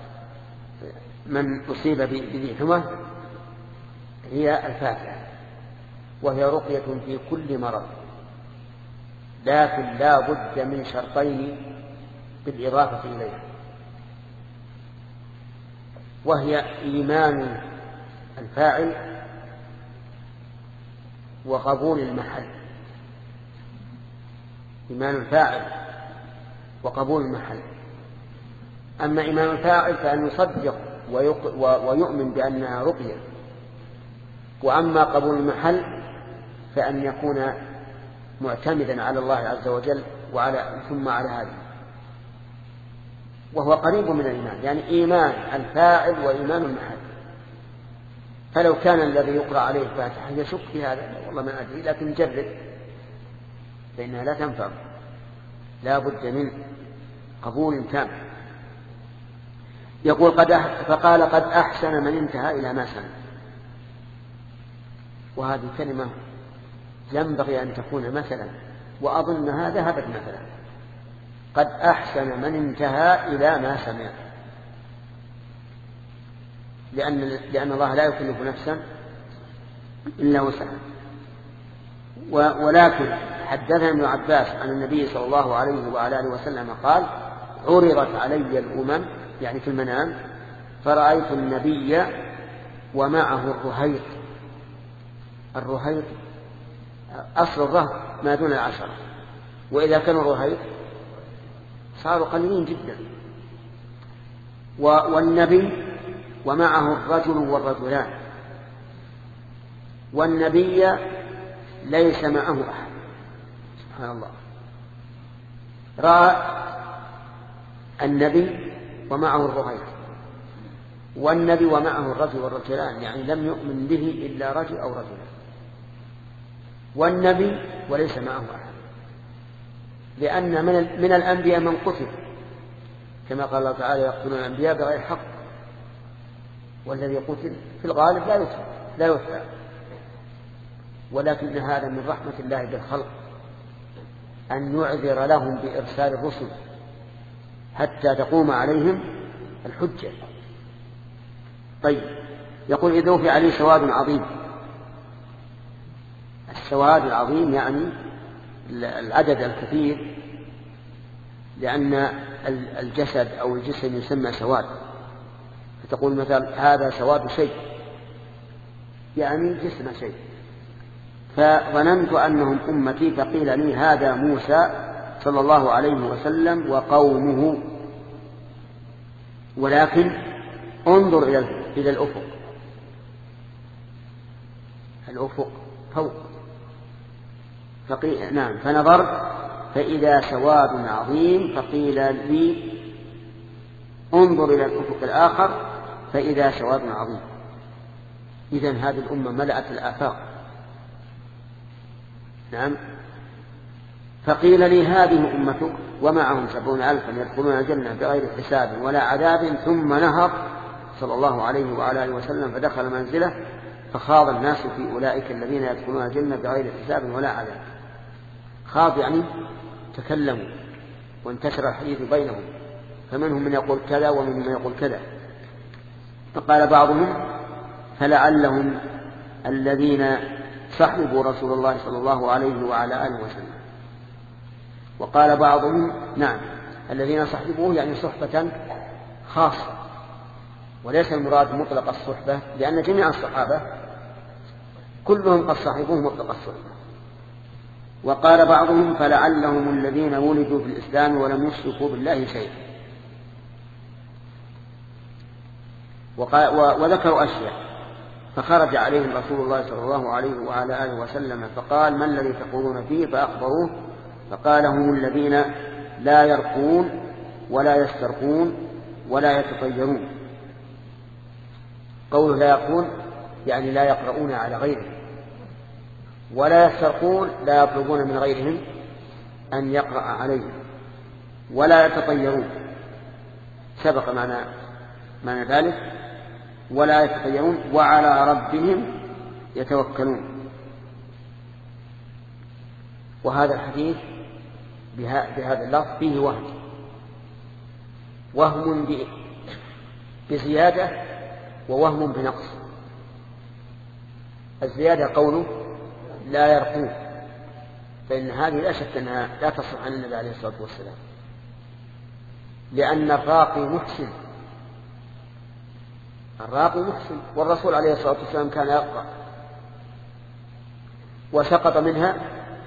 S1: من أصيب بذي حمى هي الفاتحة، وهي رقية في كل مرض، لكن لا بد من شرطين بالإضافة إليها، وهي إيمان الفاعل وقبول المحل. إيمان الفاعل وقبول المحل. أما إيمان الفاعل فأن يصدق ويؤمن بأنها رقية. وأما قبول المحل فأن يكون معتمدا على الله عز وجل ثم على هذا، وهو قريب من الإيمان، يعني إيمان الفاعل وإيمان المحل. فلو كان الذي يقرأ عليه الفاتحة يشك في هذا والله ما أدري، لكن جرب فإنها لا تنفع، لا بد من قبول تام. يقول فقال قد أحسن من انتهى إلى ما سمع. وهذه كلمة ينبغي أن تكون مثلا، وأظنها ذهبت مثلا. قد أحسن من انتهى إلى ما سمع، لأن الله لا يكلف نفسا إلا وسعها. ولكن حدثنا ابن عباس عن النبي صلى الله عليه وعلى آله وسلم قال عرضت علي الأمم، يعني في المنام، فرأيت النبي ومعه الرهيط. الرهيط أصل الرهط ما دون 10، وإذا كانوا رهيط صاروا قليلين جدا. والنبي ومعه الرجل والرجلان، والنبي ليس معه أحد. سبحان الله، رأى النبي ومعه الرهيط، والنبي ومعه الرجل والرجلان، يعني لم يؤمن به إلا رجل أو رجلان. والنبي وليس معه أحد، لأن من الأنبياء من قتل، كما قال الله تعالى يقتلون الأنبياء بغير حق، والذي قتل في الغالب لا يتبع. ولكن هذا من رحمة الله بالخلق أن يعذر لهم بإرسال الرسل حتى تقوم عليهم الحجة. طيب، يقول إذ وفي عليه سواد عظيم. السواد العظيم يعني العدد الكثير، لأن الجسد أو الجسم يسمى سواد، فتقول مثلا هذا سواد شيء، يعني جسم شيء. فظننت أنهم أمتي، فقيل لي هذا موسى صلى الله عليه وسلم وقومه، ولكن انظر إلى الأفق فوق. نعم، فنظرت فإذا سواد عظيم، فقيل لي انظر إلى الأفق الآخر فإذا سواد عظيم. إذن هذه الأمة ملأت الآفاق. نعم. فقيل لي هذه أمتك ومعهم 70,000 يدخلون الجنة بغير حساب ولا عذاب. ثم نهض صلى الله عليه وعلى آله وسلم فدخل منزله، فخاض الناس في أولئك الذين يدخلون الجنة بغير حساب ولا عذاب. خاض يعني تكلموا وانتشر الحديث بينهم، فمنهم من يقول كذا ومنهم من يقول كذا. فقال بعضهم فلعلهم الذين صحبوا رسول الله صلى الله عليه وعلى آله وسلم. وقال بعضهم نعم الذين صحبوه يعني صحبة خاصة، وليس المراد مطلق الصحبة، لأن جميع الصحابة كلهم قد صحبوه مطلق الصحبة. وقال بعضهم فلعلهم الذين ولدوا في الإسلام ولم يشركوا بالله شيئا. وذكروا أشياء، فخرج عليهم رسول الله صلى الله عليه وعلى آله وسلم فقال ما الذي تقولون فيه؟ فأخبروه، فقال هم الذين لا يرقون ولا يسترقون ولا يتطيرون. قوله لا يرقون يعني لا يقرؤون على غيرهم، ولا يسترقون لا يطلبون من غيرهم أن يقرأ عليهم، ولا يتطيرون سبق معنى ذلك، ولا يتطيرون وعلى ربهم يتوكلون. وهذا الحديث بهذا اللفظ فيه وهم بزيادة ووهم بنقص. الزيادة قوله لا يرقون، فإن هذه لا شك أنها لا تصح عن النبي عليه الصلاة والسلام، لأن الراقي محسن، والرسول عليه الصلاة والسلام كان يقرأ وسقط منها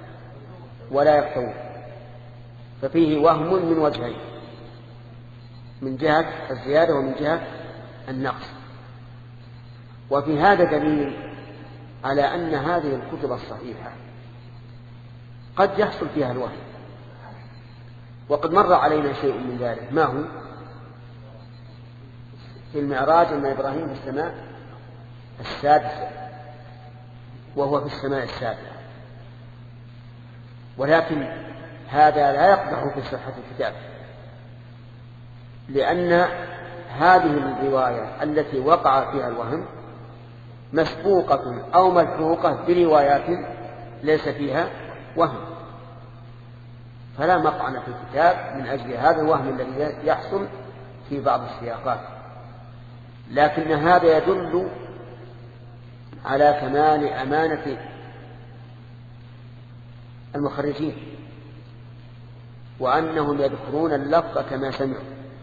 S1: ولا يقرؤون، ففيه وهم من وجهين. من جهة الزيادة ومن جهة النقص. وفي هذا دليل على أن هذه الكتب الصحيحة قد يحصل فيها الوهم، وقد مر علينا شيء من ذلك. ما هو؟ في المعراج أن إبراهيم في السماء السادسة وهو في السماء السابعة، ولكن هذا لا يقدح في صحة الكتاب، لأن هذه الرواية التي وقع فيها الوهم مسبوقة أو ملحوقة بروايات ليس فيها وهم، فلا مطعن في الكتاب من أجل هذا الوهم الذي يحصل في بعض السياقات. لكن هذا يدل على كمال أمانة المخرجين، وأنهم يذكرون اللفظ كما سمعوا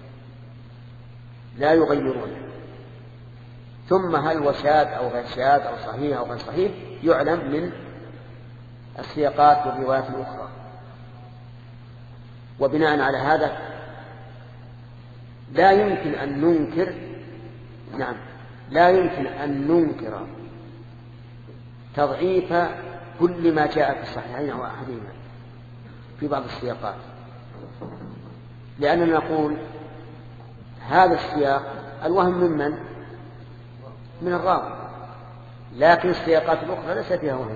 S1: لا يغيرونه. ثم هل هو شاذ أو غير شاذ أو صحيح أو غير صحيح يعلم من السياقات والروايات الأخرى. وبناء على هذا لا يمكن أن ننكر تضعيف كل ما جاء في الصحيحين أو أحدهما في بعض السياقات، لأننا نقول هذا السياق الوهم من الراوي، لكن السياقات الأخرى ليس فيها وهم.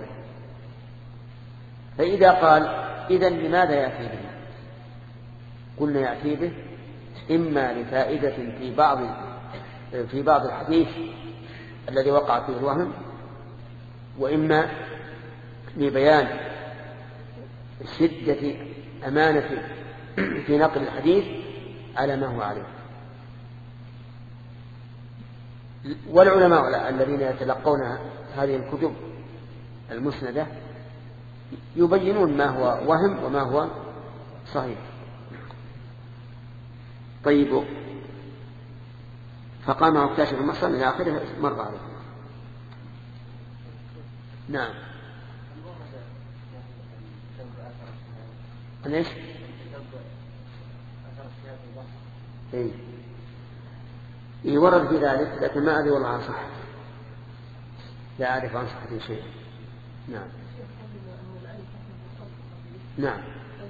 S1: فإذا قال إذن لماذا يأتي به؟ قلنا يأتي به إما لفائدة في بعض الحديث الذي وقع فيه الوهم، وإما لبيان شدة أمانة في نقل الحديث على ما هو عليه. والعلماء الذين يتلقون هذه الكتب المسندة يبينون ما هو وهم وما هو صحيح. طيب، فقام عكاشة بن محصن إلى آخره مر عليه. نعم. ليش؟ ورد في ذلك، لكن ما أدري والله عن صحة، لا أعرف عن صحة شيء. نعم. نعم.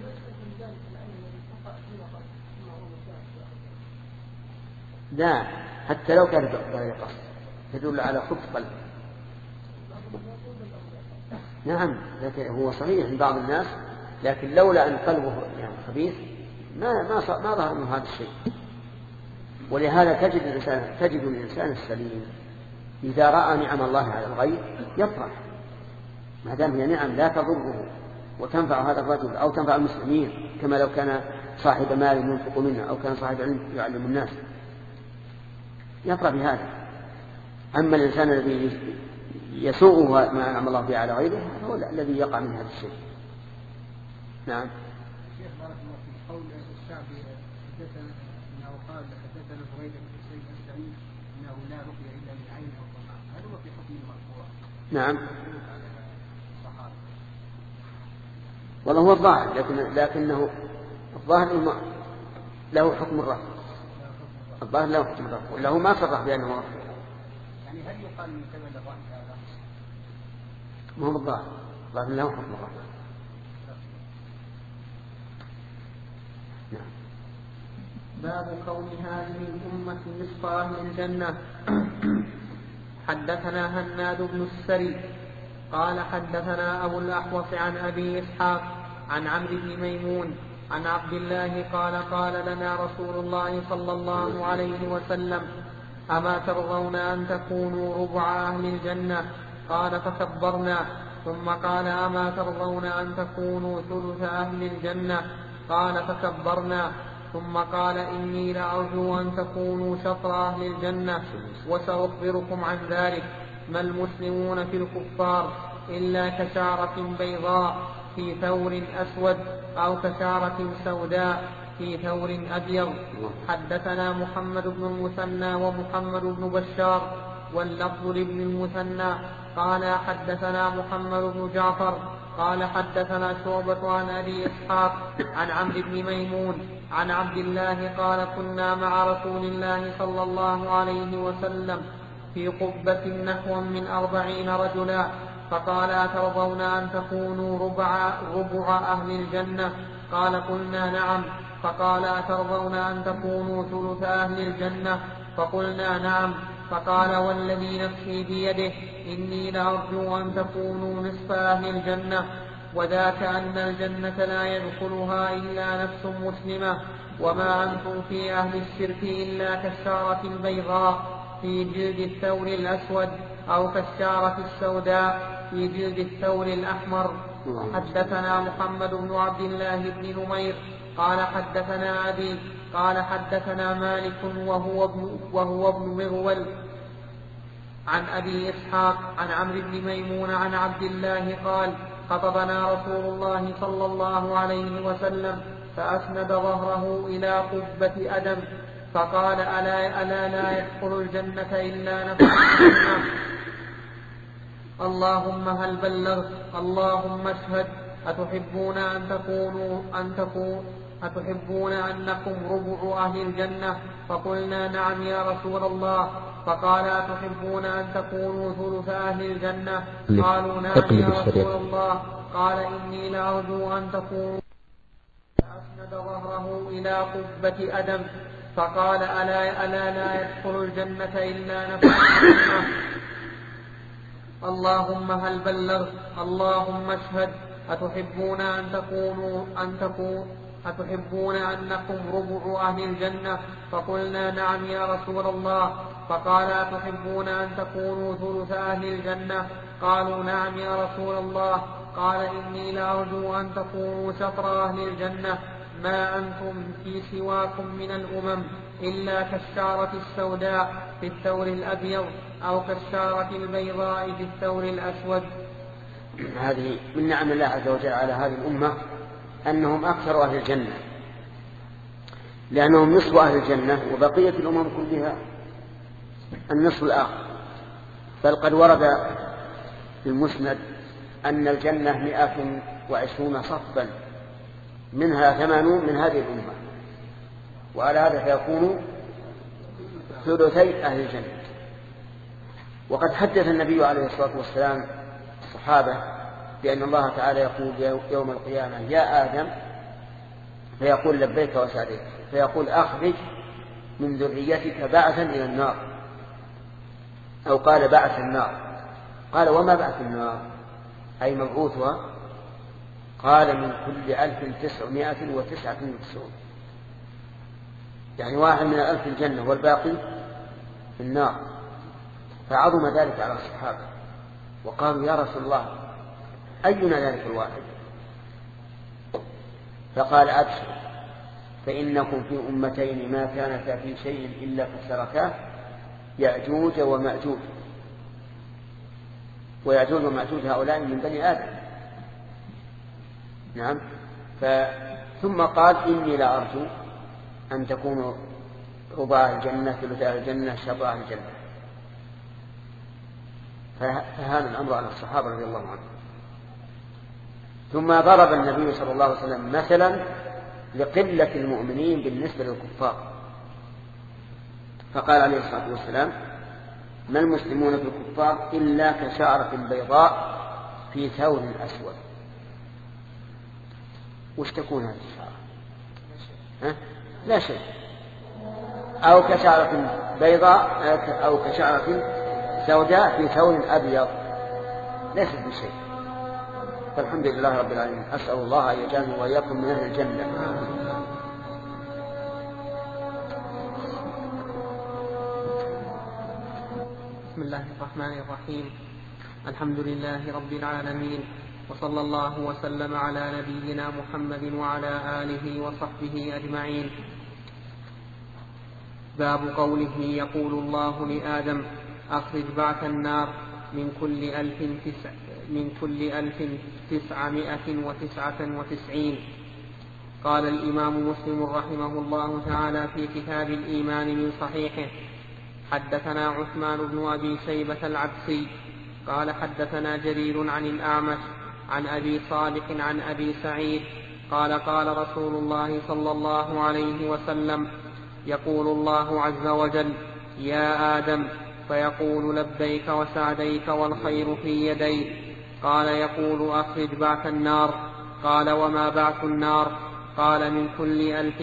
S1: لا، حتى لو كانت بغير قصد تدل على خبث قلب. نعم، لكن هو صحيح عند بعض الناس، لكن لولا أن قلبه خبيث ما ظهر منه هذا الشيء. ولهذا تجد الإنسان السليم إذا رأى نعم الله على الغير يفرح، ما دام هي نعم لا تضره وتنفع هذا الرجل أو تنفع المسلمين، كما لو كان صاحب مال ينفق منه أو كان صاحب علم يعلم الناس، يفرح بهذا. أما الإنسان الذي يسوءه ما أنعم الله به على غيره هو الذي يقع من هذا الشيء. نعم.
S3: شيخ بارك الله في قول الشعبي حدثنا انه قال حدثنا بريدة بن سعيد السعيد انه لا رقية الا من عين او طمع، هل هو في حكم المرفوع؟
S1: نعم. والله هو الظاهر، لكنه الظاهر له حكم الرفع. الظاهر له حكم الرفع، وله ما صرح بأنه رفع.
S3: يعني هل يقال من كمال الرفع هذا؟
S1: ما هو الظاهر له حكم الرفع.
S2: باب كون هذه الأمة نصف أهل الجنة. حدثنا هناد بن السري قال حدثنا أبو الأحوص عن أبي إسحاق عن عمرو بن ميمون عن عبد الله قال لنا رسول الله صلى الله عليه وسلم: أما ترضون أن تكونوا ربع أهل الجنة؟ قال فكبرنا. ثم قال: أما ترضون أن تكونوا ثلث أهل الجنة؟ قال فكبرنا. ثم قال: إني لأرجو أن تكونوا شطر أهل الجنة، وسأخبركم عن ذلك. ما المسلمون في الكفار إلا كشعرة بيضاء في ثور أسود، أو كشعرة سوداء في ثور أبيض. حدثنا محمد بن المثنى ومحمد بن بشار، واللفظ لابن المثنى قال حدثنا محمد بن جعفر قال حدثنا شعبة عن أبي إسحاق عن عمرو بن ميمون عن عبد الله قال كنا مع رسول الله صلى الله عليه وسلم في قبة نحو من 40 رجلا، فقال أترضون أن تكونوا ربع أهل الجنة؟ قال قلنا نعم. فقال أترضون أن تكونوا ثلث أهل الجنة؟ فقلنا نعم. فقال والذي نفسي بيده إني لأرجو أن تكونوا نصف أهل الجنة، وذاك أن الجنة لا يدخلها إلا نفس مسلمة، وما أنتم في أهل الشرك إلا كالشعرة البيضاء في جلد الثور الأسود، أو كالشعرة السوداء في جلد الثور الأحمر. حدثنا محمد بن عبد الله بن نمير قال حدثنا أبي قال حدثنا مالك وهو ابن مغول عن أبي إسحاق عن عمرو بن ميمون عن عبد الله قال خطبنا رسول الله صلى الله عليه وسلم فأسند ظهره إلى قبة أدم فقال ألا لا يدخل الجنة إلا نفس مسلمة؟ اللهم هل بلغت؟ اللهم اشهد. أتحبون أنكم ربع أهل الجنة؟ فقلنا نعم يا رسول الله. فقال أتحبون أن تكونوا ثلث أهل الجنة؟ قالوا نعم يا رسول الله. قال إني لأرجو أن تكونوا. فأسند ظهره إلى قبة أدم فقال ألا لا يدخل الجنة إلا نفس مسلمة؟ اللهم هل بلغت؟ اللهم اشهد. أتحبون أنكم ربع أهل الجنة؟ فقلنا نعم يا رسول الله. فقال أتحبون أن تكونوا ثلث أهل الجنة؟ قالوا نعم يا رسول الله. قال إني لأرجو أن تكونوا شطر أهل الجنة، ما أنتم في سواكم من الأمم إلا كالشعرة السوداء في الثور الأبيض، أو كالشعرة البيضاء في الثور الأسود.
S1: هذه من نعم الله عز وجل على هذه الأمة أنهم أكثر أهل الجنة، لأنهم نصف أهل الجنة، وبقية الأمم كلها النصف الآخر. بل قد ورد في المسند أن الجنة 120 صفا، منها 80 من هذه الأمة، وعلى هذا فيكون ثلثي أهل الجنة. وقد حدث النبي عليه الصلاة والسلام الصحابة بأن الله تعالى يقول يوم القيامة يا آدم، فيقول لبيك وسعديك، فيقول أخرج من ذريتك بعثا إلى النار، أو قال بعث النار. قال وما بعث النار؟ أي مبعوثها؟ قال من كل 1999، يعني واحد من 1000 الجنة والباقي في النار. فعظم ذلك على الصحابة وقالوا يا رسول الله أينا ذلك الواحد؟ فقال أبشر فإنكم في أمتين ما كانتا في شيء إلا فسرتا يأجوج ومأجوج، ويأجوج ومأجوج هؤلاء من بني آدم. نعم. ثم قال إني لأرجو أن تكونوا ربع الجنة ثلث الجنة شطر الجنة. فهان الأمر على الصحابة رضي الله عنهم. ثم ضرب النبي صلى الله عليه وسلم مثلا لقلة المؤمنين بالنسبة للكفار، فقال عليه الصلاة والسلام ما المسلمون في الكفار إلا كشعرة بيضاء في ثور أسود. وش تكون هذه الشعرة؟ لا شيء. أو كشعرة بيضاء أو كشعرة سوداء في ثور أبيض، ليست بشيء. فالحمد لله رب العالمين. أسأل الله أن يجعلني وإياكم من أهل الجنة.
S2: بسم الله الرحمن الرحيم. الحمد لله رب العالمين، وصلى الله وسلم على نبينا محمد وعلى آله وصحبه أجمعين. باب قوله يقول الله لآدم أخرج بعث النار من كل 1999. قال الإمام مسلم رحمه الله تعالى في كتاب الإيمان من صحيحه حدثنا عثمان بن أبي شيبة العبسي قال حدثنا جرير عن الأعمش عن أبي صالح عن أبي سعيد قال قال رسول الله صلى الله عليه وسلم: يقول الله عز وجل: يا آدم، فيقول: لبيك وسعديك والخير في يديك. قال: يقول: أخرج بعث النار. قال: وما بعث النار؟ قال: من كل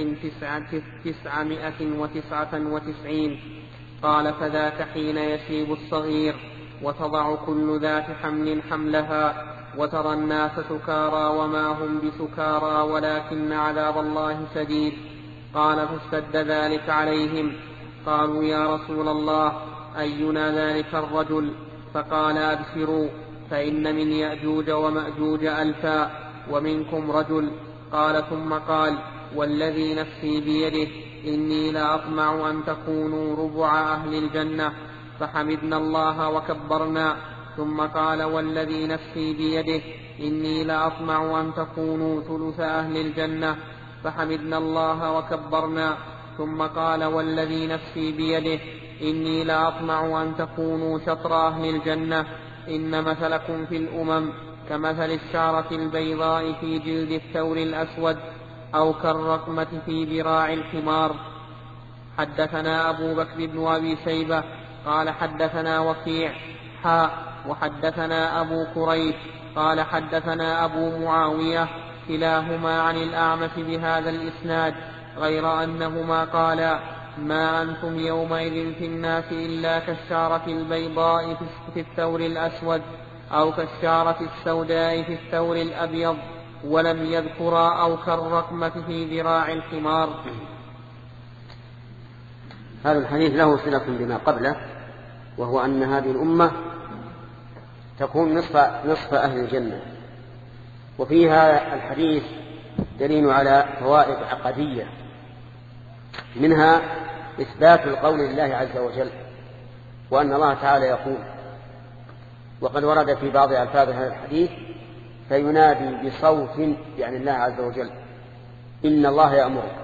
S2: 1999. قال: فذاك حين يشيب الصغير وتضع كل ذات حمل حملها وترى الناس سكارى وما هم بسكارى ولكن عذاب الله شديد. قال: فاشتد ذلك عليهم. قالوا: يا رسول الله، أينا ذلك الرجل؟ فقال: أبشروا، فإن من يأجوج ومأجوج 1000 ومنكم رجل. قال: ثم قال: والذي نفسي بيده إني لأطمع أن تكونوا ربع أهل الجنة. فحمدنا الله وكبرنا. ثم قال: والذي نفسي بيده إني لأطمع أن تكونوا ثلث أهل الجنة. فحمدنا الله وكبرنا. ثم قال: والذي نفسي بيده إني لأطمع أن تكونوا شطر أهل الجنة. إن مثلكم في الأمم كمثل الشعرة البيضاء في جلد الثور الأسود أو كالرقمة في ذراع الحمار. حدثنا أبو بكر بن أبي شيبة قال حدثنا وكيع وحدثنا أبو كريب قال حدثنا أبو معاوية كلاهما عن الأعمش بهذا الإسناد، غير أنهما قالا: ما أنتم يومئذ في الناس إلا كالشعرة البيضاء في الثور الأسود أو كالشعرة السوداء في الثور الأبيض، ولم يذكرا أو كالرقمة في ذراع الحمار.
S1: هذا الحديث له صلة بما قبله، وهو أن هذه الأمة تكون نصف أهل الجنة. وفيها الحديث دليل على فوائد عقدية، منها إثبات القول لله عز وجل، وأن الله تعالى يقول. وقد ورد في بعض ألفاظ هذا الحديث: فينادي بصوت، يعني الله عز وجل: إن الله يأمرك.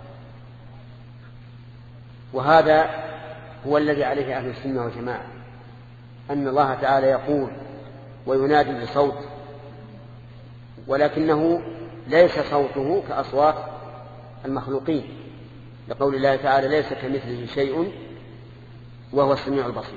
S1: وهذا هو الذي عليه أهل السنة والجماعة، أن الله تعالى يقول وينادي بصوت، ولكنه ليس صوته كأصوات المخلوقين، لقول الله تعالى: ليس كمثله شيء وهو السميع البصير.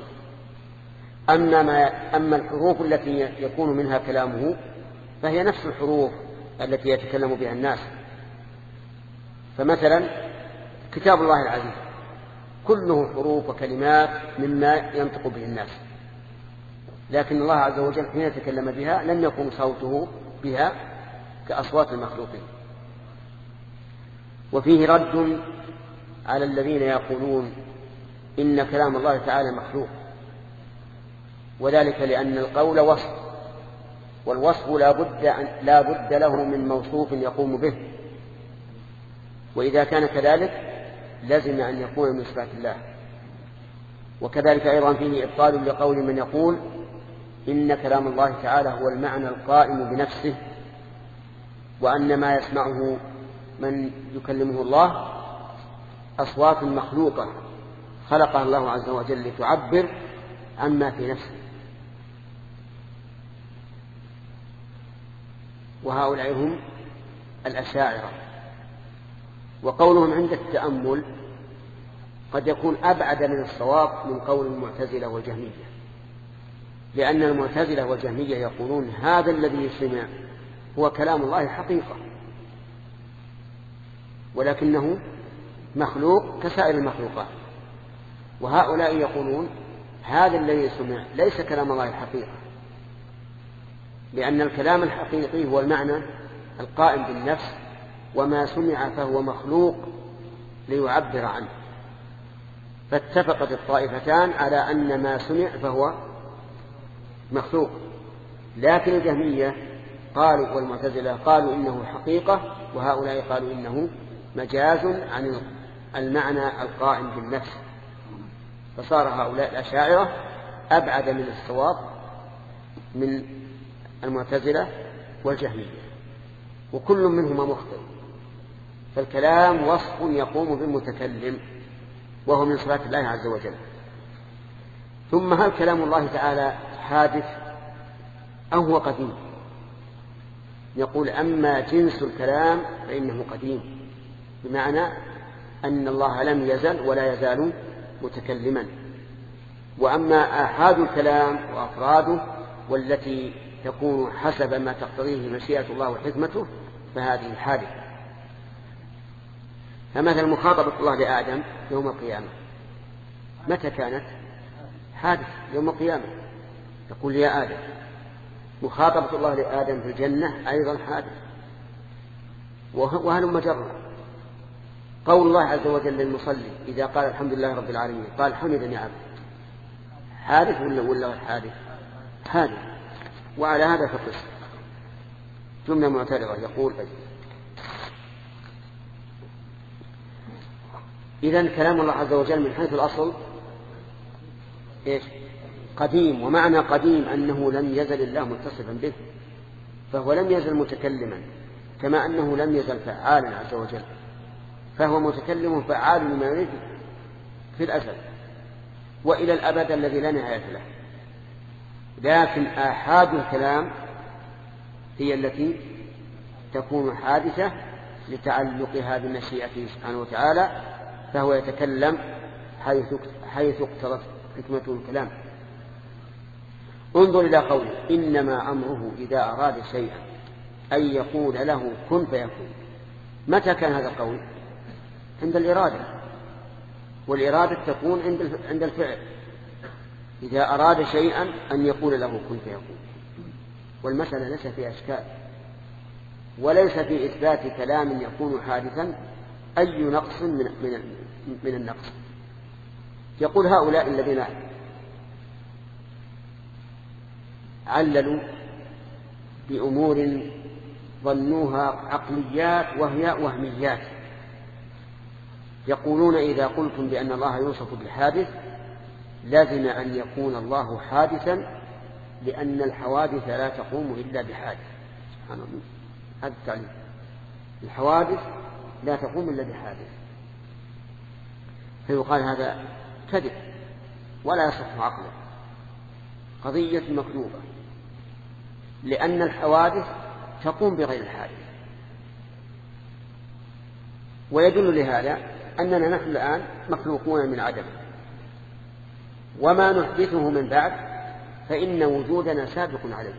S1: أما الحروف التي يكون منها كلامه فهي نفس الحروف التي يتكلم بها الناس. فمثلا كتاب الله العزيز كله حروف وكلمات مما ينطق به الناس، لكن الله عز وجل حين يتكلم بها لم يكن صوته بها كأصوات المخلوقين. وفيه رد على الذين يقولون إن كلام الله تعالى مخلوق، وذلك لأن القول وصف، والوصف لا بد له من موصوف يقوم به، وإذا كان كذلك لازم أن يكون من صفات الله. وكذلك أيضا فيه إبطال لقول من يقول إن كلام الله تعالى هو المعنى القائم بنفسه، وأن ما يسمعه من يكلمه الله أصوات مخلوقة خلقها الله عز وجل لتعبر عما في نفسه. وهؤلاء هم الأشاعرة. وقولهم عند التأمل قد يكون أبعد من الصواب من قول المعتزلة والجهمية، لأن المعتزلة والجهمية يقولون هذا الذي سمع هو كلام الله حقيقة، ولكنه مخلوق كسائر المخلوقات. وهؤلاء يقولون هذا الذي سمع ليس كلام الله الحقيقة، لأن الكلام الحقيقي هو المعنى القائم بالنفس، وما سمع فهو مخلوق ليعبر عنه. فاتفقت الطائفتان على أن ما سمع فهو مخلوق، لكن الجهمية قالوا والمعتزلة قالوا إنه حقيقة، وهؤلاء قالوا إنه مجاز عن المعنى القائم بالنفس. فصار هؤلاء الأشاعرة أبعد من الصواب من المعتزلة والجهمية، وكل منهما مخطئ. فالكلام وصف يقوم بالمتكلم، وهو من صفات الله عز وجل. ثم هل كلام الله تعالى حادث أو هو قديم؟ يقول أما جنس الكلام فإنه قديم، بمعنى أن الله لم يزل ولا يزال متكلما. وأما آحاد الكلام وأفراده والتي تكون حسب ما تقتضيه مشيئة الله وحكمته فهذه حادثة. فمثلا مخاطبة الله لآدم يوم القيامة متى كانت؟ حادثة يوم القيامة، يقول يا آدم. مخاطبة الله لآدم في الجنة أيضا حادث. وهل مجرد قول الله عز وجل للمصلي إذا قال الحمد لله رب العالمين قال حمدني عبد، حادث ولا غير حادث؟ حادث. وعلى هذا فقس جملة معترضة يقول إذن كلام الله عز وجل من حيث الأصل إيش؟ قديم. ومعنى قديم أنه لم يزل الله متصفا به، فهو لم يزل متكلما، كما أنه لم يزل فعالا عز وجل، فهو متكلم فعال لما يريد في الأزل وإلى الأبد الذي لا نهاية له. لكن آحاد الكلام هي التي تكون حادثة لتعلقها بمشيئته سبحانه وتعالى، فهو يتكلم حيث اقتضت حكمته الكلام. انظر إلى قوله إنما أمره إذا أراد شيئا أن يقول له كن فيكون. متى كان هذا القول؟ عند الإرادة، والإرادة تكون عند الفعل. إذا أراد شيئا أن يقول له كن فيكون. والمسألة ليس فيها أشكال، وليس في إثبات كلام يكون حادثا أي نقص من النقص. يقول هؤلاء الذين عللوا بأمور ظنوها عقليات وهي وهميات، يقولون إذا قلتم بأن الله يوصف بالحادث لازم أن يكون الله حادثا لأن الحوادث لا تقوم إلا بحادث. سبحان الله، هذا التعليم، الحوادث لا تقوم إلا بحادث. فيقال هذا كذب ولا يصح عقلا، قضية مكذوبة، لأن الحوادث تقوم بغير الحادث. ويدل لهذا أننا نحن الآن مخلوقون من عدم، وما نحدثه من بعد فإن وجودنا سابق عليه،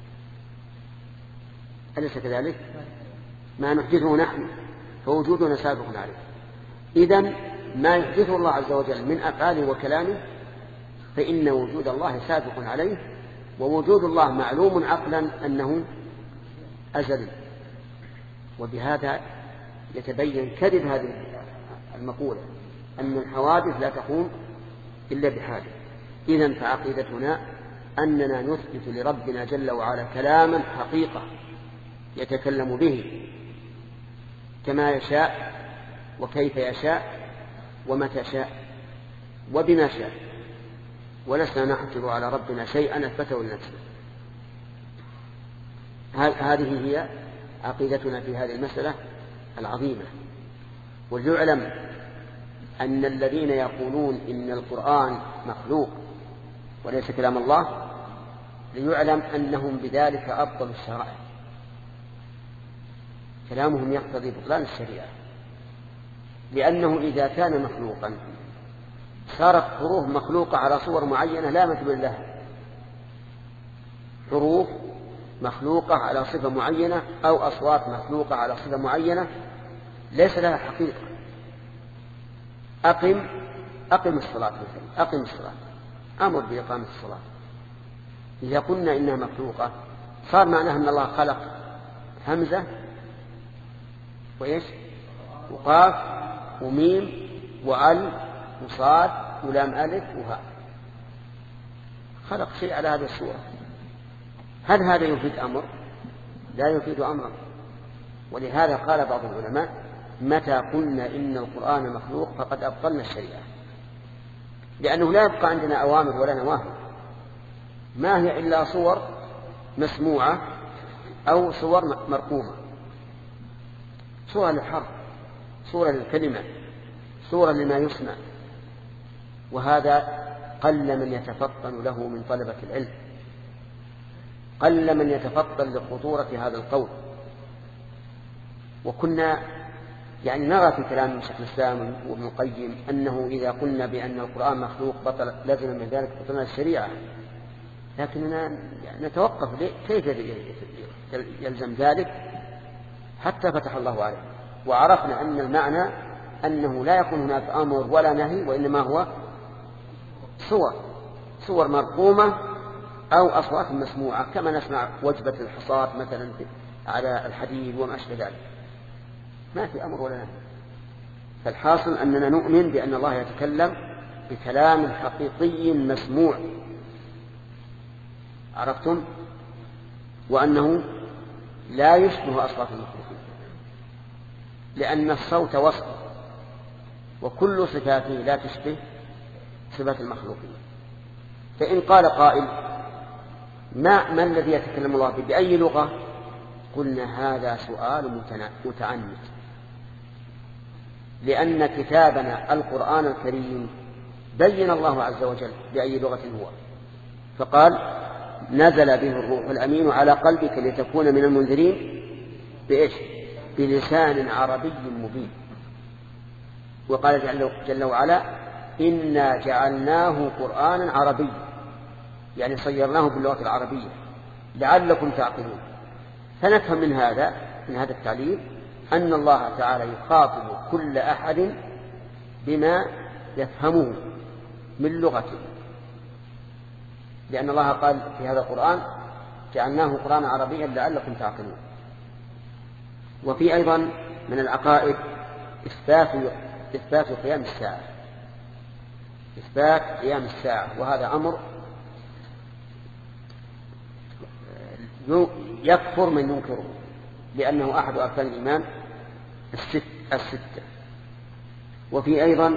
S1: أليس كذلك؟ ما نحدثه نحن فوجودنا سابق عليه. إذن ما يحدثه الله عز وجل من أفعاله وكلامه فإن وجود الله سابق عليه، ووجود الله معلوم عقلا أنه أزلي. وبهذا يتبين كذب هذه المقولة أن الحوادث لا تقوم إلا بحادث. إذن فعقيدتنا أننا نثبت لربنا جل وعلا كلاما حقيقة يتكلم به كما يشاء وكيف يشاء ومتى شاء وبما شاء، ولسنا نحجر على ربنا شيئا أثبته لنفسه. هذه هي عقيدتنا في هذه المسألة العظيمة. وليعلم أن الذين يقولون إن القرآن مخلوق وليس كلام الله ليعلم أنهم بذلك أبطل الشرائع، كلامهم يقتضي بطلان الشريعة، لأنه إذا كان مخلوقا صارت حروف مخلوقة على صور معينة لا مثل لها، حروف مخلوقة على صفة معينة أو أصوات مخلوقة على صفة معينة ليس لها حقيقة. أقم الصلاة مثلا، أقم الصلاة، أمر بإقامة الصلاة. إذا قلنا إنها مخلوقة صار معناها أن الله خلق همزة وإيش وقاف وميم وأل وصاد ولام ألف وهاء، خلق شيء على هذه الصورة. هل هذا يفيد أمر؟ لا يفيد أمرا. ولهذا قال بعض العلماء متى قلنا إن القرآن مخلوق فقد أبطلنا الشريعة، لأنه لا يبقى عندنا أوامر ولا نواهي، ما هي إلا صور مسموعة أو صور مرقومة، صورة للحرف، صورة للكلمة، صورة لما يسمع. وهذا قل من يتفطن له من طلبة العلم، قل من يتفطن لخطورة هذا القول. وكنا يعني نرى في كلام شيخ الإسلام وابن القيم أنه إذا قلنا بأن القرآن مخلوق بطل لازم من ذلك بطلنا الشريعة، لكننا نتوقف كيف يلزم ذلك حتى فتح الله عليه، وعرفنا أن المعنى أنه لا يكون هناك أمر ولا نهي، وإنما هو صور مرقومة أو أصوات مسموعة، كما نسمع وجبة الحصاة مثلا على الحديد وما أشبه ذلك، ما في أمر ولا نهي. فالحاصل أننا نؤمن بأن الله يتكلم بكلام حقيقي مسموع، عرفتم؟ وأنه لا يشبه أصوات المخلوقين، لأن الصوت وصف، وكل صفاته لا تشبه صفات المخلوقين. فإن قال قائل ما الذي يتكلم الله به بأي لغة؟ قلنا هذا سؤال متعنت، لأن كتابنا القرآن الكريم بين الله عز وجل بأي لغة هو، فقال نزل به الروح الأمين على قلبك لتكون من المنذرين بإيش؟ بلسان عربي مبين. وقال جل وعلا إنا جعلناه قرآنا عربيا، يعني صيرناه باللغة العربية لعلكم تعقلون. فنفهم من هذا التعليل أن الله تعالى يخاطب كل أحد بما يفهمه من لغته، لأن الله قال في هذا القرآن جعلناه قرآنا عربيا لعلكم تعقلون. وفي أيضا من العقائد إثبات قيام الساعة، إثبات قيام الساعة، وهذا أمر يكفر من ينكره، لأنه أحد أركان الإيمان الستة. وفي أيضا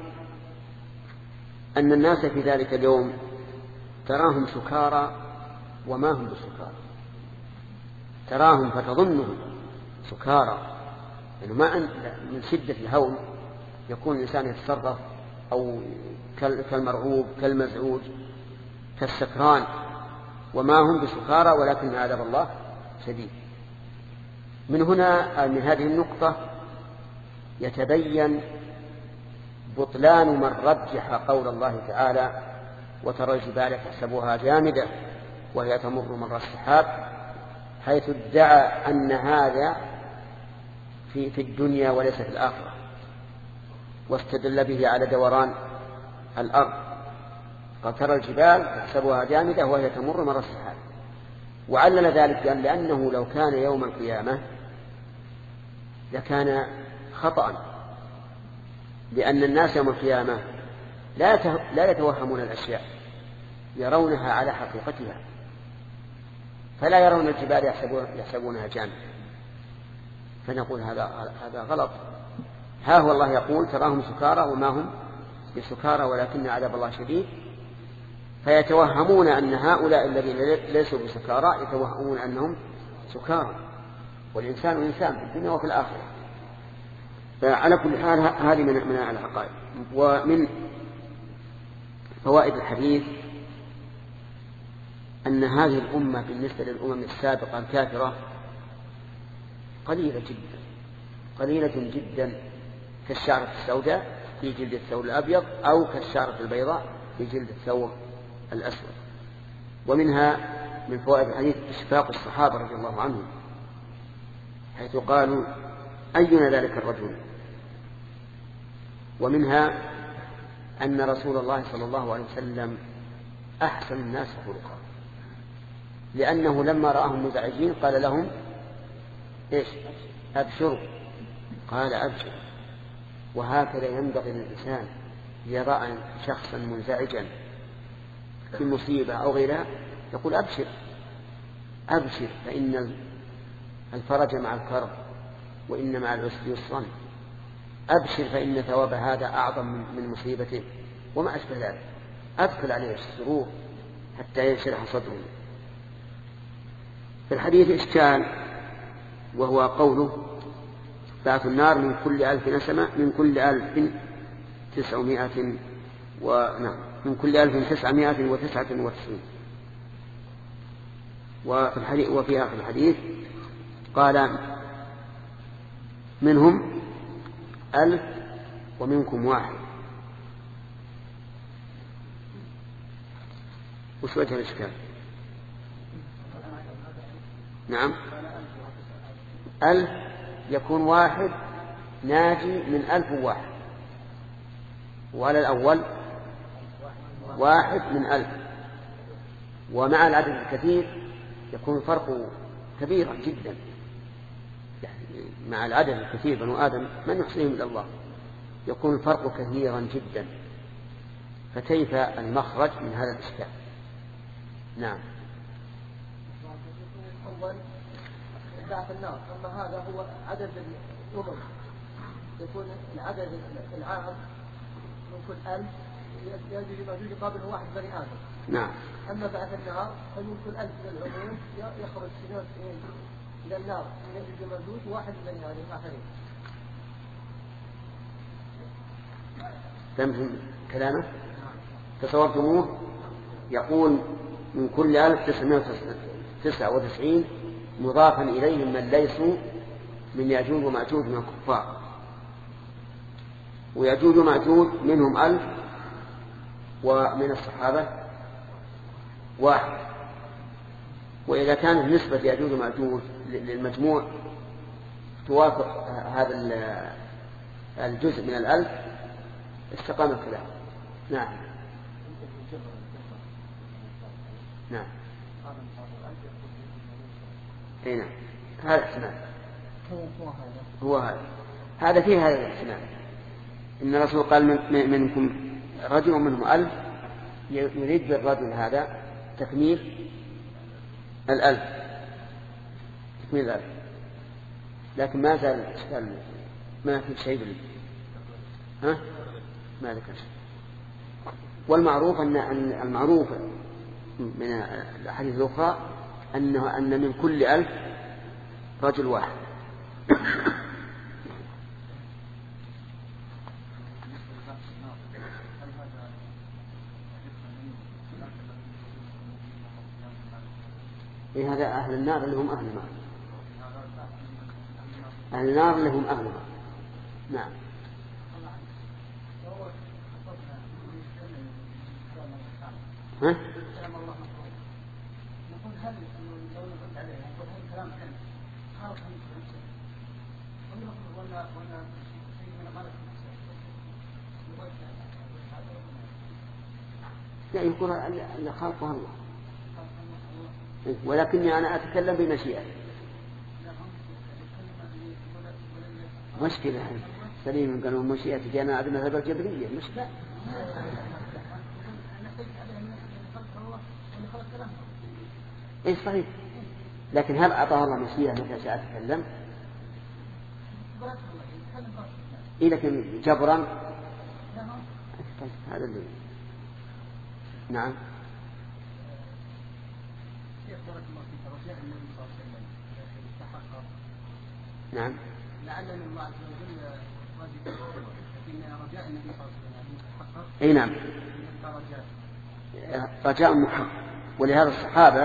S1: أن الناس في ذلك اليوم تراهم سكارى وما هم بسكارى، تراهم فتظنهم سكارى، يعني من شدة الهول يكون الإنسان يتصرف أو كالمرعوب كالمزعوج كالسكران، وما هم بسكارى ولكن عذاب الله شديد. من هنا من هذه النقطة يتبين بطلان من رجح قول الله تعالى وترى الجبال تحسبها جامدة وهي تمر مر السحاب، حيث ادعى أن هذا في الدنيا وليس في الآخرة، واستدل به على دوران الأرض، فترى الجبال تحسبها جامدة وهي تمر مر السحاب. وعلل ذلك بأن لأنه لو كان يوم القيامة لكان خطأ، لأن الناس يوم القيامة لا يتوهمون الأشياء، يرونها على حقيقتها، فلا يرون الجبال يحسبونها جامدة. فنقول هذا غلط. ها هو الله يقول تراهم سكارى وما هم بسكارى ولكن عذاب الله شديد، فيتوهمون أن هؤلاء الذين ليسوا بسكارى يتوهمون أنهم سكارى، والإنسان إنسان في الدنيا وفي الآخرة. فعلى كل حال هذه من العقائد. ومن فوائد الحديث أن هذه الأمة بالنسبة للأمم السابقة الكافرة قليلة جدا كالشعرة السوداء في جلد الثور الأبيض أو كالشعرة البيضاء في جلد الثور الأسود. ومنها من فوائد الحديث إشفاق الصحابة رضي الله عنهم، حيث قالوا أينا ذلك الرجل. ومنها أن رسول الله صلى الله عليه وسلم أحسن الناس خلقا، لأنه لما رآهم مزعجين قال لهم إيش؟ أبشروا. قال أبشر. وهكذا ينبغي للإنسان يرى شخصا منزعجا في مصيبة أو غيرها يقول أبشر أبشر، فإن الفرج مع الكرب وإن مع العسر يسرا. أبشر فإن ثواب هذا أعظم من مصيبته وما أشبه ذلك. أدخل عليه السرور حتى ينشرح صدره. في الحديث إشكال، وهو قوله بعث النار من كل 1000 نسمة من كل 1999. وفي آخر الحديث قال منهم 1000 ومنكم 1. وش وجه الإشكال؟ نعم 1000 يكون 1 ناجي من 1001، وعلى الأول 1 من 1000. ومع العدد الكثير يكون فرق كبيرا جدا، يعني مع العدد الكثير بنو آدم من يحصيهم إلا الله، يكون الفرق كثيرا جدا، فكيف المخرج من هذا الإشكال؟ نعم.
S3: أول بعث النار، أما هذا هو عدد الأمم، يكون العدد العام من كل 1000 يجوز يقابله 1 بني آدم.
S1: نعم.
S3: أما بعث النار فمن كل 1000 من العموم يخرج سنين إلى النار يجوز مردود 1 بني آدم آخرين.
S1: فهمتم كلامه؟ تصورتموه؟ يقول من كل 1999 مضافا إليهم من ليسوا من يأجوج ومأجوج من الكفار، ويأجوج ومأجوج منهم 1000 ومن الصحابة 1. وإذا كانت نسبة يأجوج ومأجوج للمجموع توافق هذا الجزء من 1000 استقام الكلام. نعم. نعم. اي نعم، هذا احتمال، هو هذا فيه هذا الاحتمال، ان الرسول قال منكم رجل ومنهم 1000، يريد بالرجل هذا تكميل 1000، تكميل 1000، لكن ما زال الاشكال ما في شيء ما ذكر شيء. والمعروف أن المعروف من الأحاديث الأخرى أن من كل 1000 رجل 1. هذا أهل النار اللي هم أهل النار، أهل النار اللي هم أهلها. نعم. ها؟ لا، يقول أن خلقها الله، ولكني أنا أتكلم بمشيئة. مشكلة سليم قالوا مشيئة جاءنا عدم هذا الجبرية مشكلة. إيه صحيح، لكن هل أعطاه الله مشيئة متى شاء أتكلم؟ إيه لكن جبرا هذا اللي نعم. نعم.
S3: لعل الله عز وجل راجع، لكن رجاء النبي صلى الله عليه وسلم يتحقق.
S1: اي نعم، رجاء محقق. ولهذا الصحابة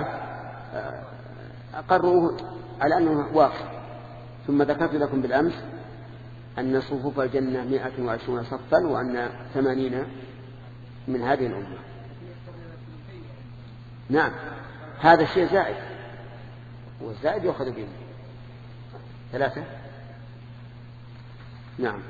S1: أقروا على أنه واقع. ثم ذكرت لكم بالأمس أن صفوف الجنة 120 صفا، وأن 80 من هذه الأمة. نعم، هذا الشيء زائد، والزائد يأخذ به 3. نعم.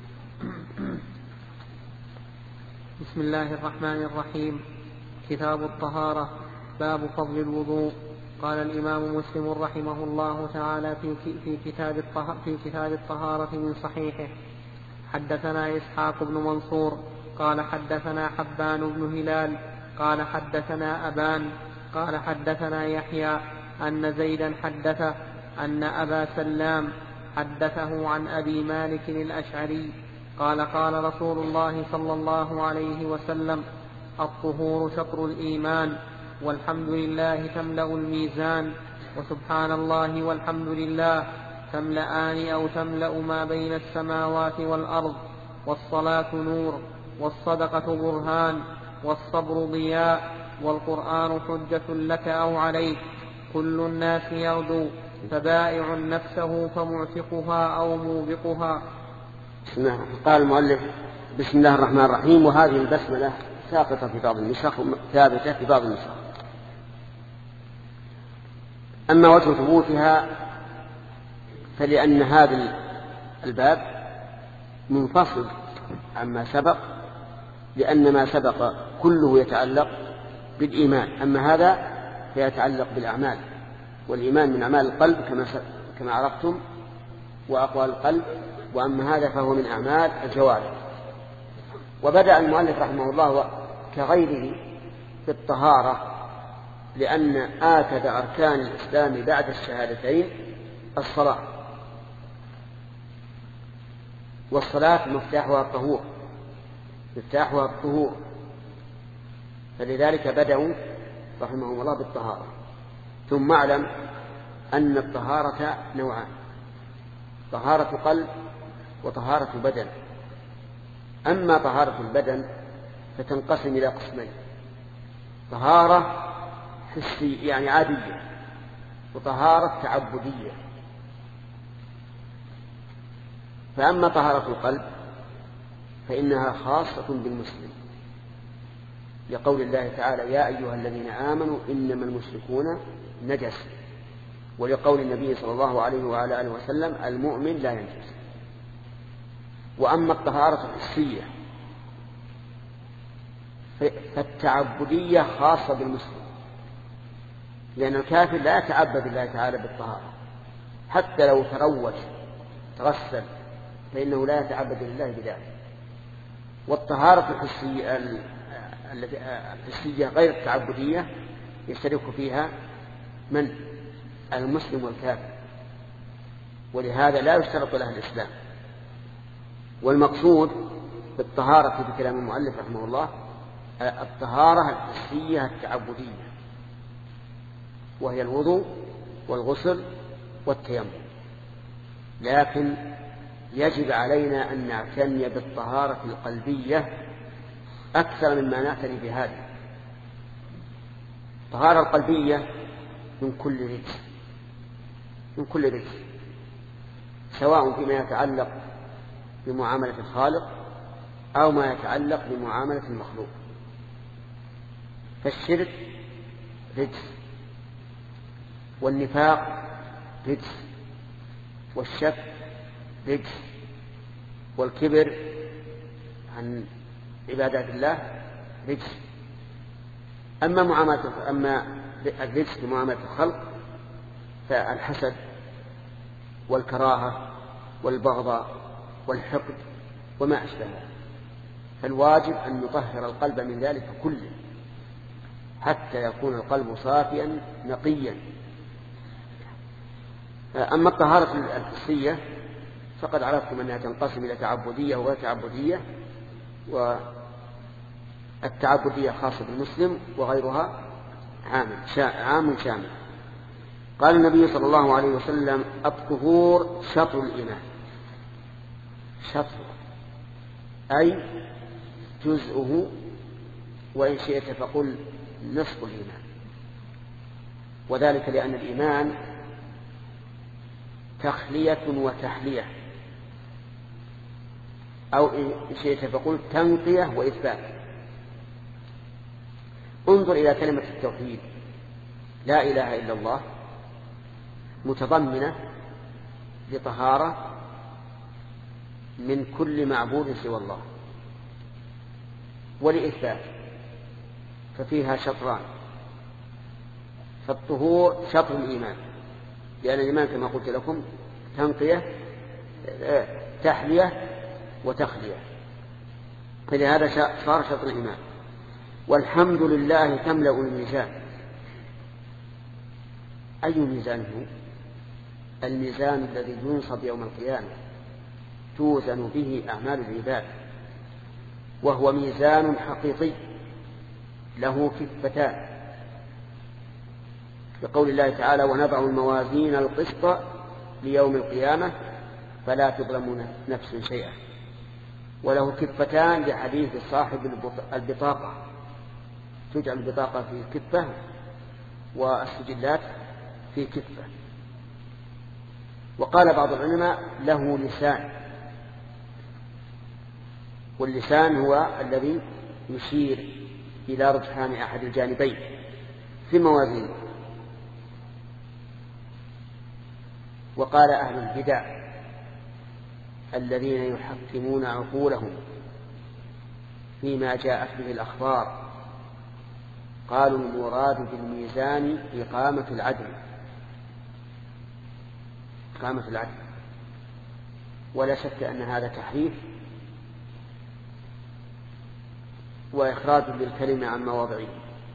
S2: بسم الله الرحمن الرحيم. كتاب الطهارة. باب فضل الوضوء. قال الإمام مسلم رحمه الله تعالى في كتاب الطهارة من صحيحه: حدثنا إسحاق بن منصور قال حدثنا حبان بن هلال قال حدثنا أبان قال حدثنا يحيى أن زيدا حدثه أن أبا سلام حدثه عن أبي مالك الأشعري قال قال رسول الله صلى الله عليه وسلم: الطهور شطر الإيمان، والحمد لله تملأ الميزان، وسبحان الله والحمد لله تملأان أو تملأ ما بين السماوات والأرض، والصلاة نور، والصدقة برهان، والصبر ضياء، والقرآن حجة لك أو عليك، كل الناس يغدو فبائع نفسه فمعتقها أو موبقها.
S1: بسم الله. قال المؤلف بسم الله الرحمن الرحيم. وهذه البسملة ثابتة في بعض النسخ ثابتة في بعض النسخ. أما وجه ثبوتها فلأن هذا الباب منفصل عما سبق، لأن ما سبق كله يتعلق بالإيمان، أما هذا فيتعلق بالأعمال، والإيمان من أعمال القلب كما عرفتم وأقوال القلب، وأما هذا فهو من أعمال الجوارح. وبدأ المؤلف رحمه الله كغيره بالطهارة، لأن آكد أركان الإسلام بعد الشهادتين الصلاة، والصلاة مفتاحها الطهور، فلذلك بدأوا رحمهم الله بالطهارة. ثم اعلم أن الطهارة نوعان: طهارة قلب وطهارة بدن. أما طهارة البدن فتنقسم إلى قسمين: طهارة حسية يعني عادية، وطهارة تعبدية. فأما طهارة القلب فإنها خاصة بالمسلم، لقول الله تعالى: يا أيها الذين آمنوا إنما المشركون نجس، ولقول النبي صلى الله عليه وعلى آله وسلم: المؤمن لا ينجس. وأما الطهارة الحسية فالتعبدية خاصة بالمسلم، لأن الكافر لا يتعبد الله تعالى بالطهارة، حتى لو تروج تغسل فإنه لا يتعبد لله بذلك. والطهارة الحسية غير التعبدية يشترك فيها من؟ المسلم والكافر، ولهذا لا يشترط له الإسلام. والمقصود بالطهارة في كلام المؤلف رحمه الله الطهارة الحسية التعبدية، وهي الوضوء والغسل والتيمم. لكن يجب علينا أن نعتني بالطهارة القلبية أكثر مما نعتني بهذه. الطهارة القلبية من كل رجس، سواء فيما يتعلق بمعاملة الخالق أو ما يتعلق بمعاملة المخلوق. فالشرك رجس، والنفاق رجس، والشك رجس، والكبر عن عبادات الله رجس. أما الرجس بمعاملة الخلق فالحسد والكراهة والبغضاء والحقد وما أشبهه. فالواجب أن نطهر القلب من ذلك كله حتى يكون القلب صافيا نقيا. أما الطهارة الحسية فقد عرفتم أنها تنقسم إلى تعبدية وغير تعبدية، والتعبدية خاصة بالمسلم وغيرها عام شامل. قال النبي صلى الله عليه وسلم: الطهور شطر الإيمان. شطر أي جزءه، وإن شئت فقل نصف الإيمان. وذلك لأن الإيمان تخلية وتحلية، أو إن شئت فقل تنقية وإثبات. انظر إلى كلمة التوحيد: لا إله إلا الله، متضمنة لطهارة من كل معبود سوى الله، ولإثبات، ففيها شطران. فالطهور شطر الإيمان، لأن الإيمان كما قلت لكم تنقية تحلية وتخلية، فلهذا صار شطر الإيمان. والحمد لله تملأ الميزان. أي ميزان هو؟ الميزان الذي ينصب يوم القيامة توزن به أعمال العباد، وهو ميزان حقيقي له كفتان، لقول الله تعالى: ونضع الموازين القسط ليوم القيامة فلا تظلم نفس شيئا. وله كفتان لحديث صاحب البطاقة، تجعل البطاقة في كفة والسجلات في كفة. وقال بعض العلماء له لسان، واللسان هو الذي يشير إلى رجحان أحد الجانبين في موازين. وقال أهل البدع الذين يحكمون عقولهم فيما جاءت به الأخبار قالوا المراد بالميزان إقامة العدل، إقامة العدل، ولا شك أن هذا تحريف وإخراج للكلمة عن مواضعه،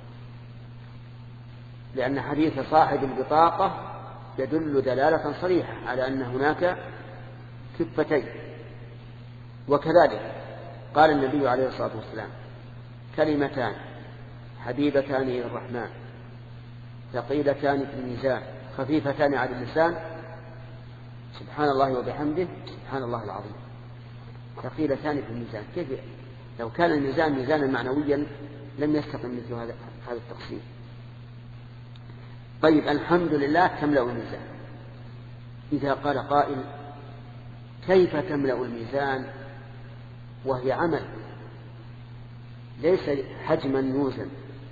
S1: لأن حديث صاحب البطاقة يدل دلالة صريحة على أن هناك كفتين. وكذلك قال النبي عليه الصلاة والسلام كلمتان حبيبتان إلى الرحمن ثقيلتان في الميزان خفيفتان على اللسان سبحان الله وبحمده سبحان الله العظيم. ثقيلتان في الميزان، كيف لو كان الميزان ميزانا معنويا لم يستقم مثل هذا التقسيم. طيب الحمد لله تملأ الميزان. إذا قال قائل كيف تملأ الميزان وهي عمل ليس حجما يوزن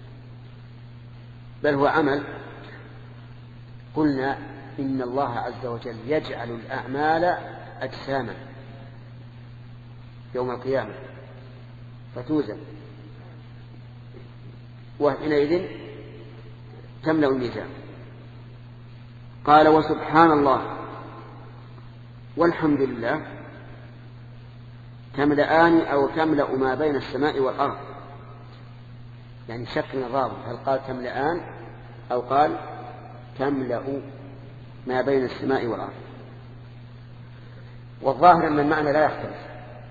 S1: بل هو عمل، قلنا إن الله عز وجل يجعل الأعمال أجساما يوم القيامة فتوزن، وحينئذ تملأ الميزان. قال وسبحان الله والحمد لله تملأان أو تملأ ما بين السماء والأرض، يعني شك نظام هل قال تملأان أو قال تملأ ما بين السماء والأرض. والظاهر أن المعنى لا يختلف،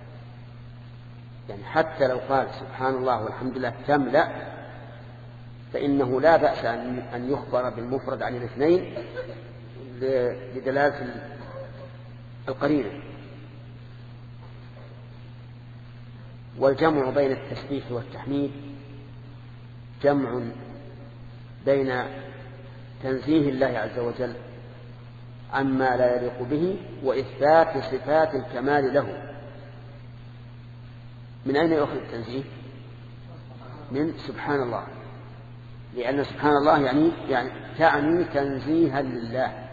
S1: يعني حتى لو قال سبحان الله والحمد لله تملأ فإنه لا بأس أن يخبر بالمفرد عن الاثنين لدلالة القرينة. والجمع بين التسبيح والتحميد جمع بين تنزيه الله عز وجل عما لا يليق به وإثبات صفات الكمال له. من أين يؤخذ التنزيه؟ من سبحان الله، لأن سبحان الله يعني تعني تنزيها لله.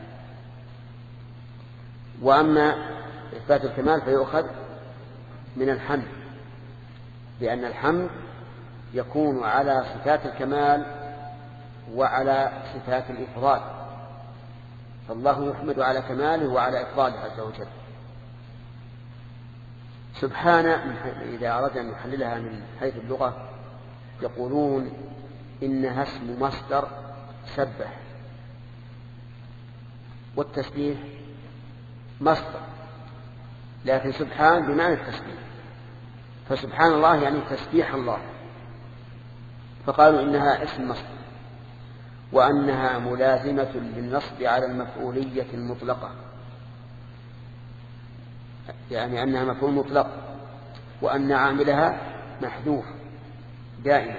S1: وأما إثبات الكمال فيؤخذ من الحمد، لأن الحمد يكون على صفات الكمال وعلى صفات الإفراد، فالله يحمد على كماله وعلى إفراده عز وجل. سبحان إذا أردنا أن نحللها من حيث اللغة يقولون إنها اسم مصدر سبح، والتسبيح مصدر، لكن سبحان بمعنى التسبيح، فسبحان الله يعني تسبيح الله، فقالوا إنها اسم مصدر، وأنها ملازمة للنصب على المفعولية المطلقة، يعني أنها مفعول مطلق، وأن عاملها محذوف دائما.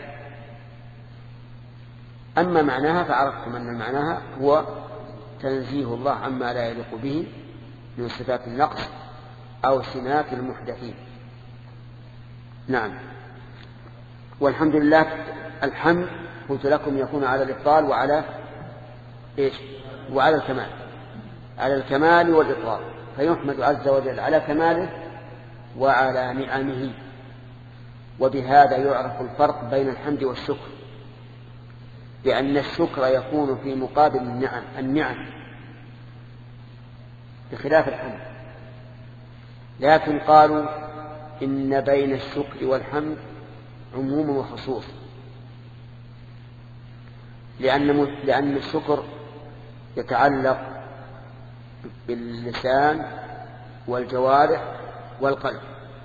S1: أما معناها فعرفتم أن معناها هو تنزيه الله عما لا يليق به من صفات النقص أو سمات المحدثين. نعم. والحمد لله الحمد قلت لكم يكون على الإفضال وعلى إيش؟ وعلى الكمال، على الكمال والإفضال، فيحمد عز وجل على كماله وعلى نعمه. وبهذا يعرف الفرق بين الحمد والشكر، لأن الشكر يكون في مقابل النعم بخلاف الحمد. لكن قالوا إن بين الشكر والحمد عموم وخصوص، لأن الشكر يتعلق باللسان والجوارح والقلب،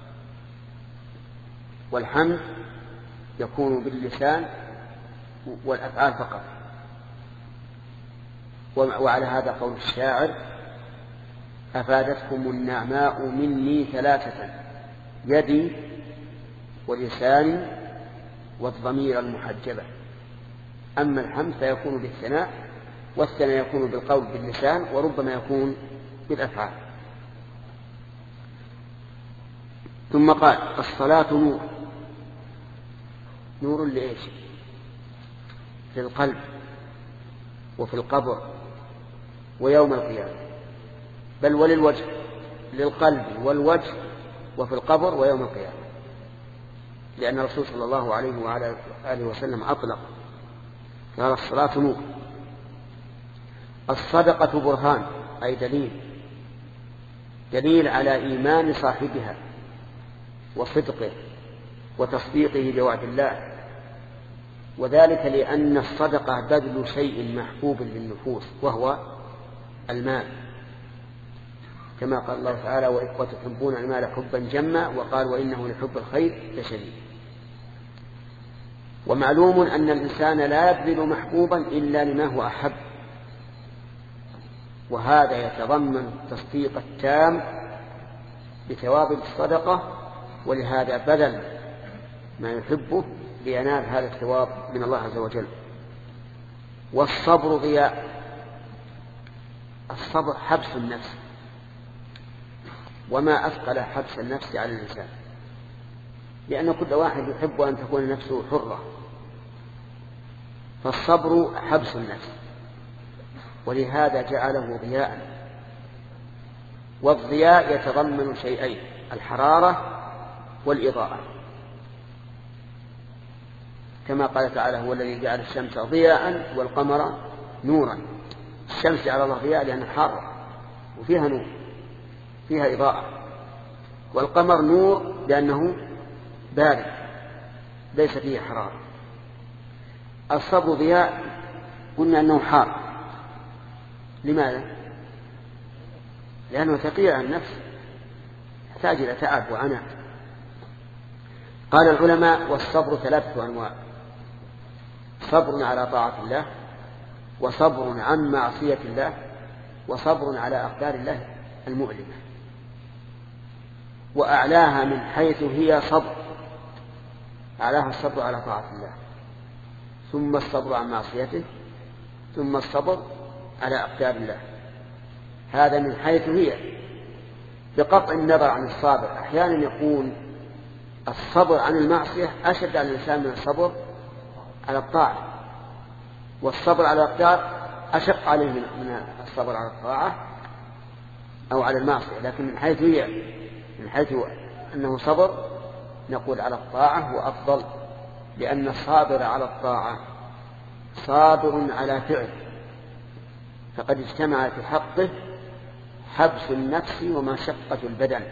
S1: والحمد يكون باللسان والأفعال فقط. وعلى هذا قول الشاعر أفادتكم النعماء مني ثلاثة يدي ولساني والضمير المحجبة. أما الحمد فيكون بالثناء، والثناء يكون بالقول باللسان، وربما يكون بالأفعال. ثم قال الصلاة نور. نور لإيش؟ في القلب وفي القبر ويوم القيامة، بل وللوجه، للقلب والوجه وفي القبر ويوم القيامة، لأن الرسول صلى الله عليه وعلى آله وسلم أطلق قال الصلاة نور. الصدقة برهان، أي دليل على إيمان صاحبها وصدقه وتصديقه بوعد الله، وذلك لأن الصدقة بذل شيء محبوب للنفوس وهو المال، كما قال الله تعالى وتحبون المال حبا جما، وقال وإنه لحب الخير لشديد. ومعلوم أن الإنسان لا يبذل محبوبا إلا لما هو أحب، وهذا يتضمن التصديق التام بثواب الصدقة، ولهذا بذل ما يحبه لينال هذا الثواب من الله عز وجل. والصبر ضياء. الصبر حبس النفس، وما أثقل حبس النفس على الإنسان، لأن كل واحد يحب أن تكون نفسه حرة، فالصبر حبس النفس، ولهذا جعله ضياء. والضياء يتضمن شيئين: الحرارة والإضاءة، كما قال تعالى هو الذي جعل الشمس ضياء والقمر نورا. الشمس جعل الله ضياء لأنها حارة وفيها نور، فيها إضاءة، والقمر نور لأنه بارد ليس فيه حرارة. الصبر ضياء قلنا أنه حار. لماذا؟ لأنه ثقيل عن النفس، يحتاج إلى تعب وعناء. قال العلماء والصبر 3 أنواع: صبر على طاعة الله، وصبر عن معصية الله، وصبر على أقدار الله المؤلمة. وأعلاها من حيث هي صبر، أعلاها الصبر على طاعة الله، ثم الصبر عن معصيته، ثم الصبر على أقدار الله. هذا من حيث هي، بقطع النظر عن الصابر. أحيانا يكون الصبر عن المعصية أشد على الإنسان من الصبر على الطاعة، والصبر على الأقدار أشق عليه من الصبر على الطاعة أو على المعصية. لكن من حيث هي، من حيث أنه صبر، نقول على الطاعة وأفضل، لأن الصابر على الطاعة صابر على فعل، فقد اجتمع في حقه حبس النفس ومشقة البدن.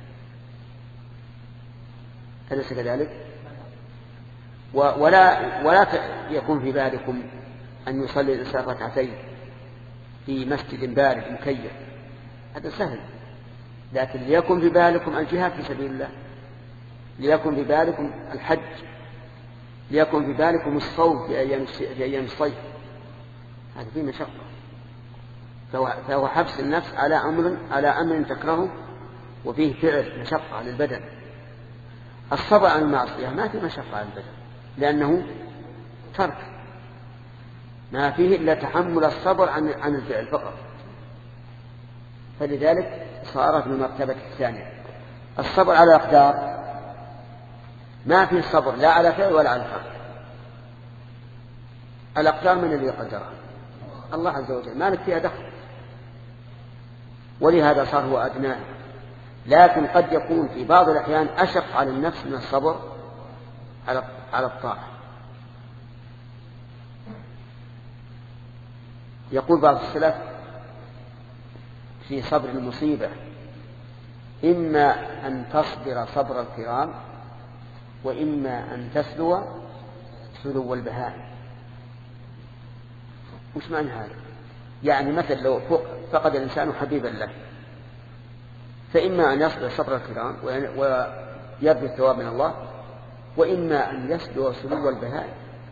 S1: أليس كذلك؟ ولا يكون في بالكم أن يصلي الإنسان ركعتين في مسجد بارد مكيف، هذا سهل. لكن ليكن في بالكم الجهاد في سبيل الله، ليكن في بالكم الحج، ليكن في بالكم الصوم في أيام الصيف، هذا فيه مشقة. فهو حبس النفس على أمر تكرهه، وفيه فعل مشقة للبدن. الصبر عن المعصية ما في مشقة على البدن، لأنه ترك، ما فيه إلا تحمل الصبر عن الفعل فقط، فلذلك صارت من المرتبة الثانية. الصبر على الأقدار ما فيه صبر لا على فعل ولا على ترك. الأقدار من الذي قدرها؟ الله عز وجل، ما لك فيها دخل، ولهذا صار هو أدناه. لكن قد يكون في بعض الأحيان أشق على النفس من الصبر على الطاعة. يقول بعض السلف في صبر المصيبة: إما أن تصبر صبر الكرام، وإما أن تسلو سلو البهائم. وش معنى هذا؟ يعني مثل لو فقد الإنسان حبيبا له، فإما أن يصبر صبر الكرام ويرجو الثواب من الله، وإما أن يسلو سلو البهائم.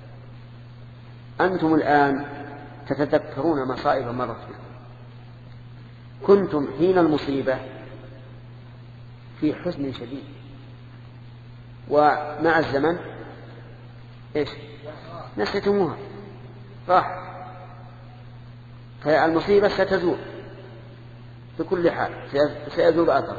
S1: أنتم الآن تتذكرون مصائب مرت بكم، كنتم حين المصيبة في حزن شديد، ومع الزمن إيش؟ نسيتموها، راح، فالمصيبة ستزول. بكل حال سيزول أثره.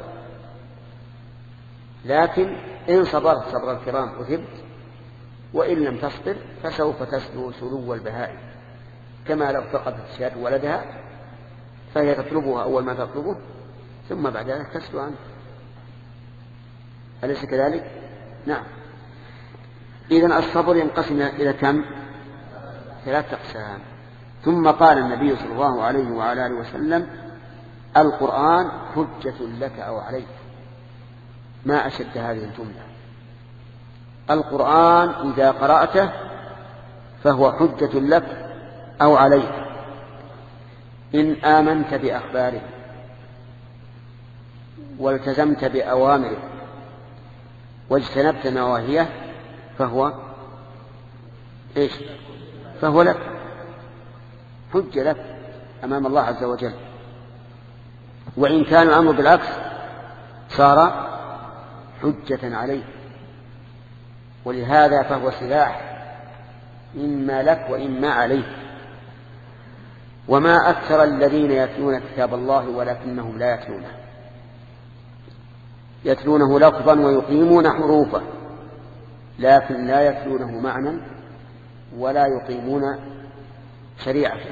S1: لكن إن صبرت صبر الكرام أثبت، وإن لم تصبر فسوف تسلو سلو البهائم، كما لو فقدت الشاة ولدها فهي تطلبها أول ما تطلبه ثم بعد ذلك تسلو عنه. أليس كذلك؟ نعم. إذن الصبر ينقسم إلى كم؟ 3 أقسام. ثم قال النبي صلى الله عليه وعلى آله وسلم: القرآن حجة لك أو عليك. ما أشد هذه الجملة. القرآن إذا قرأته فهو حجة لك أو عليك إن آمنت بأخباره والتزمت بأوامره واجتنبت نواهيه فهو إيش؟ فهو لك حجة لك أمام الله عز وجل. وإن كان الأمر بالعكس صار حجة عليه. ولهذا فهو سلاح إما لك وإما عليك. وما أكثر الذين يتلون كتاب الله ولكنهم لا يتلونه، يتلونه لفظا ويقيمون حروفه لكن لا يتلونه معنى ولا يقيمون شريعته.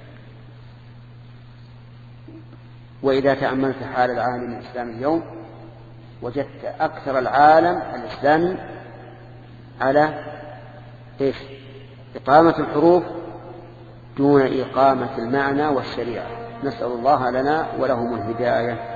S1: وإذا تأملت حال العالم الإسلامي اليوم وجدت أكثر العالم الإسلامي على إيش؟ إقامة الحروف دون إقامة المعنى والشريعة. نسأل الله لنا ولهم الهداية.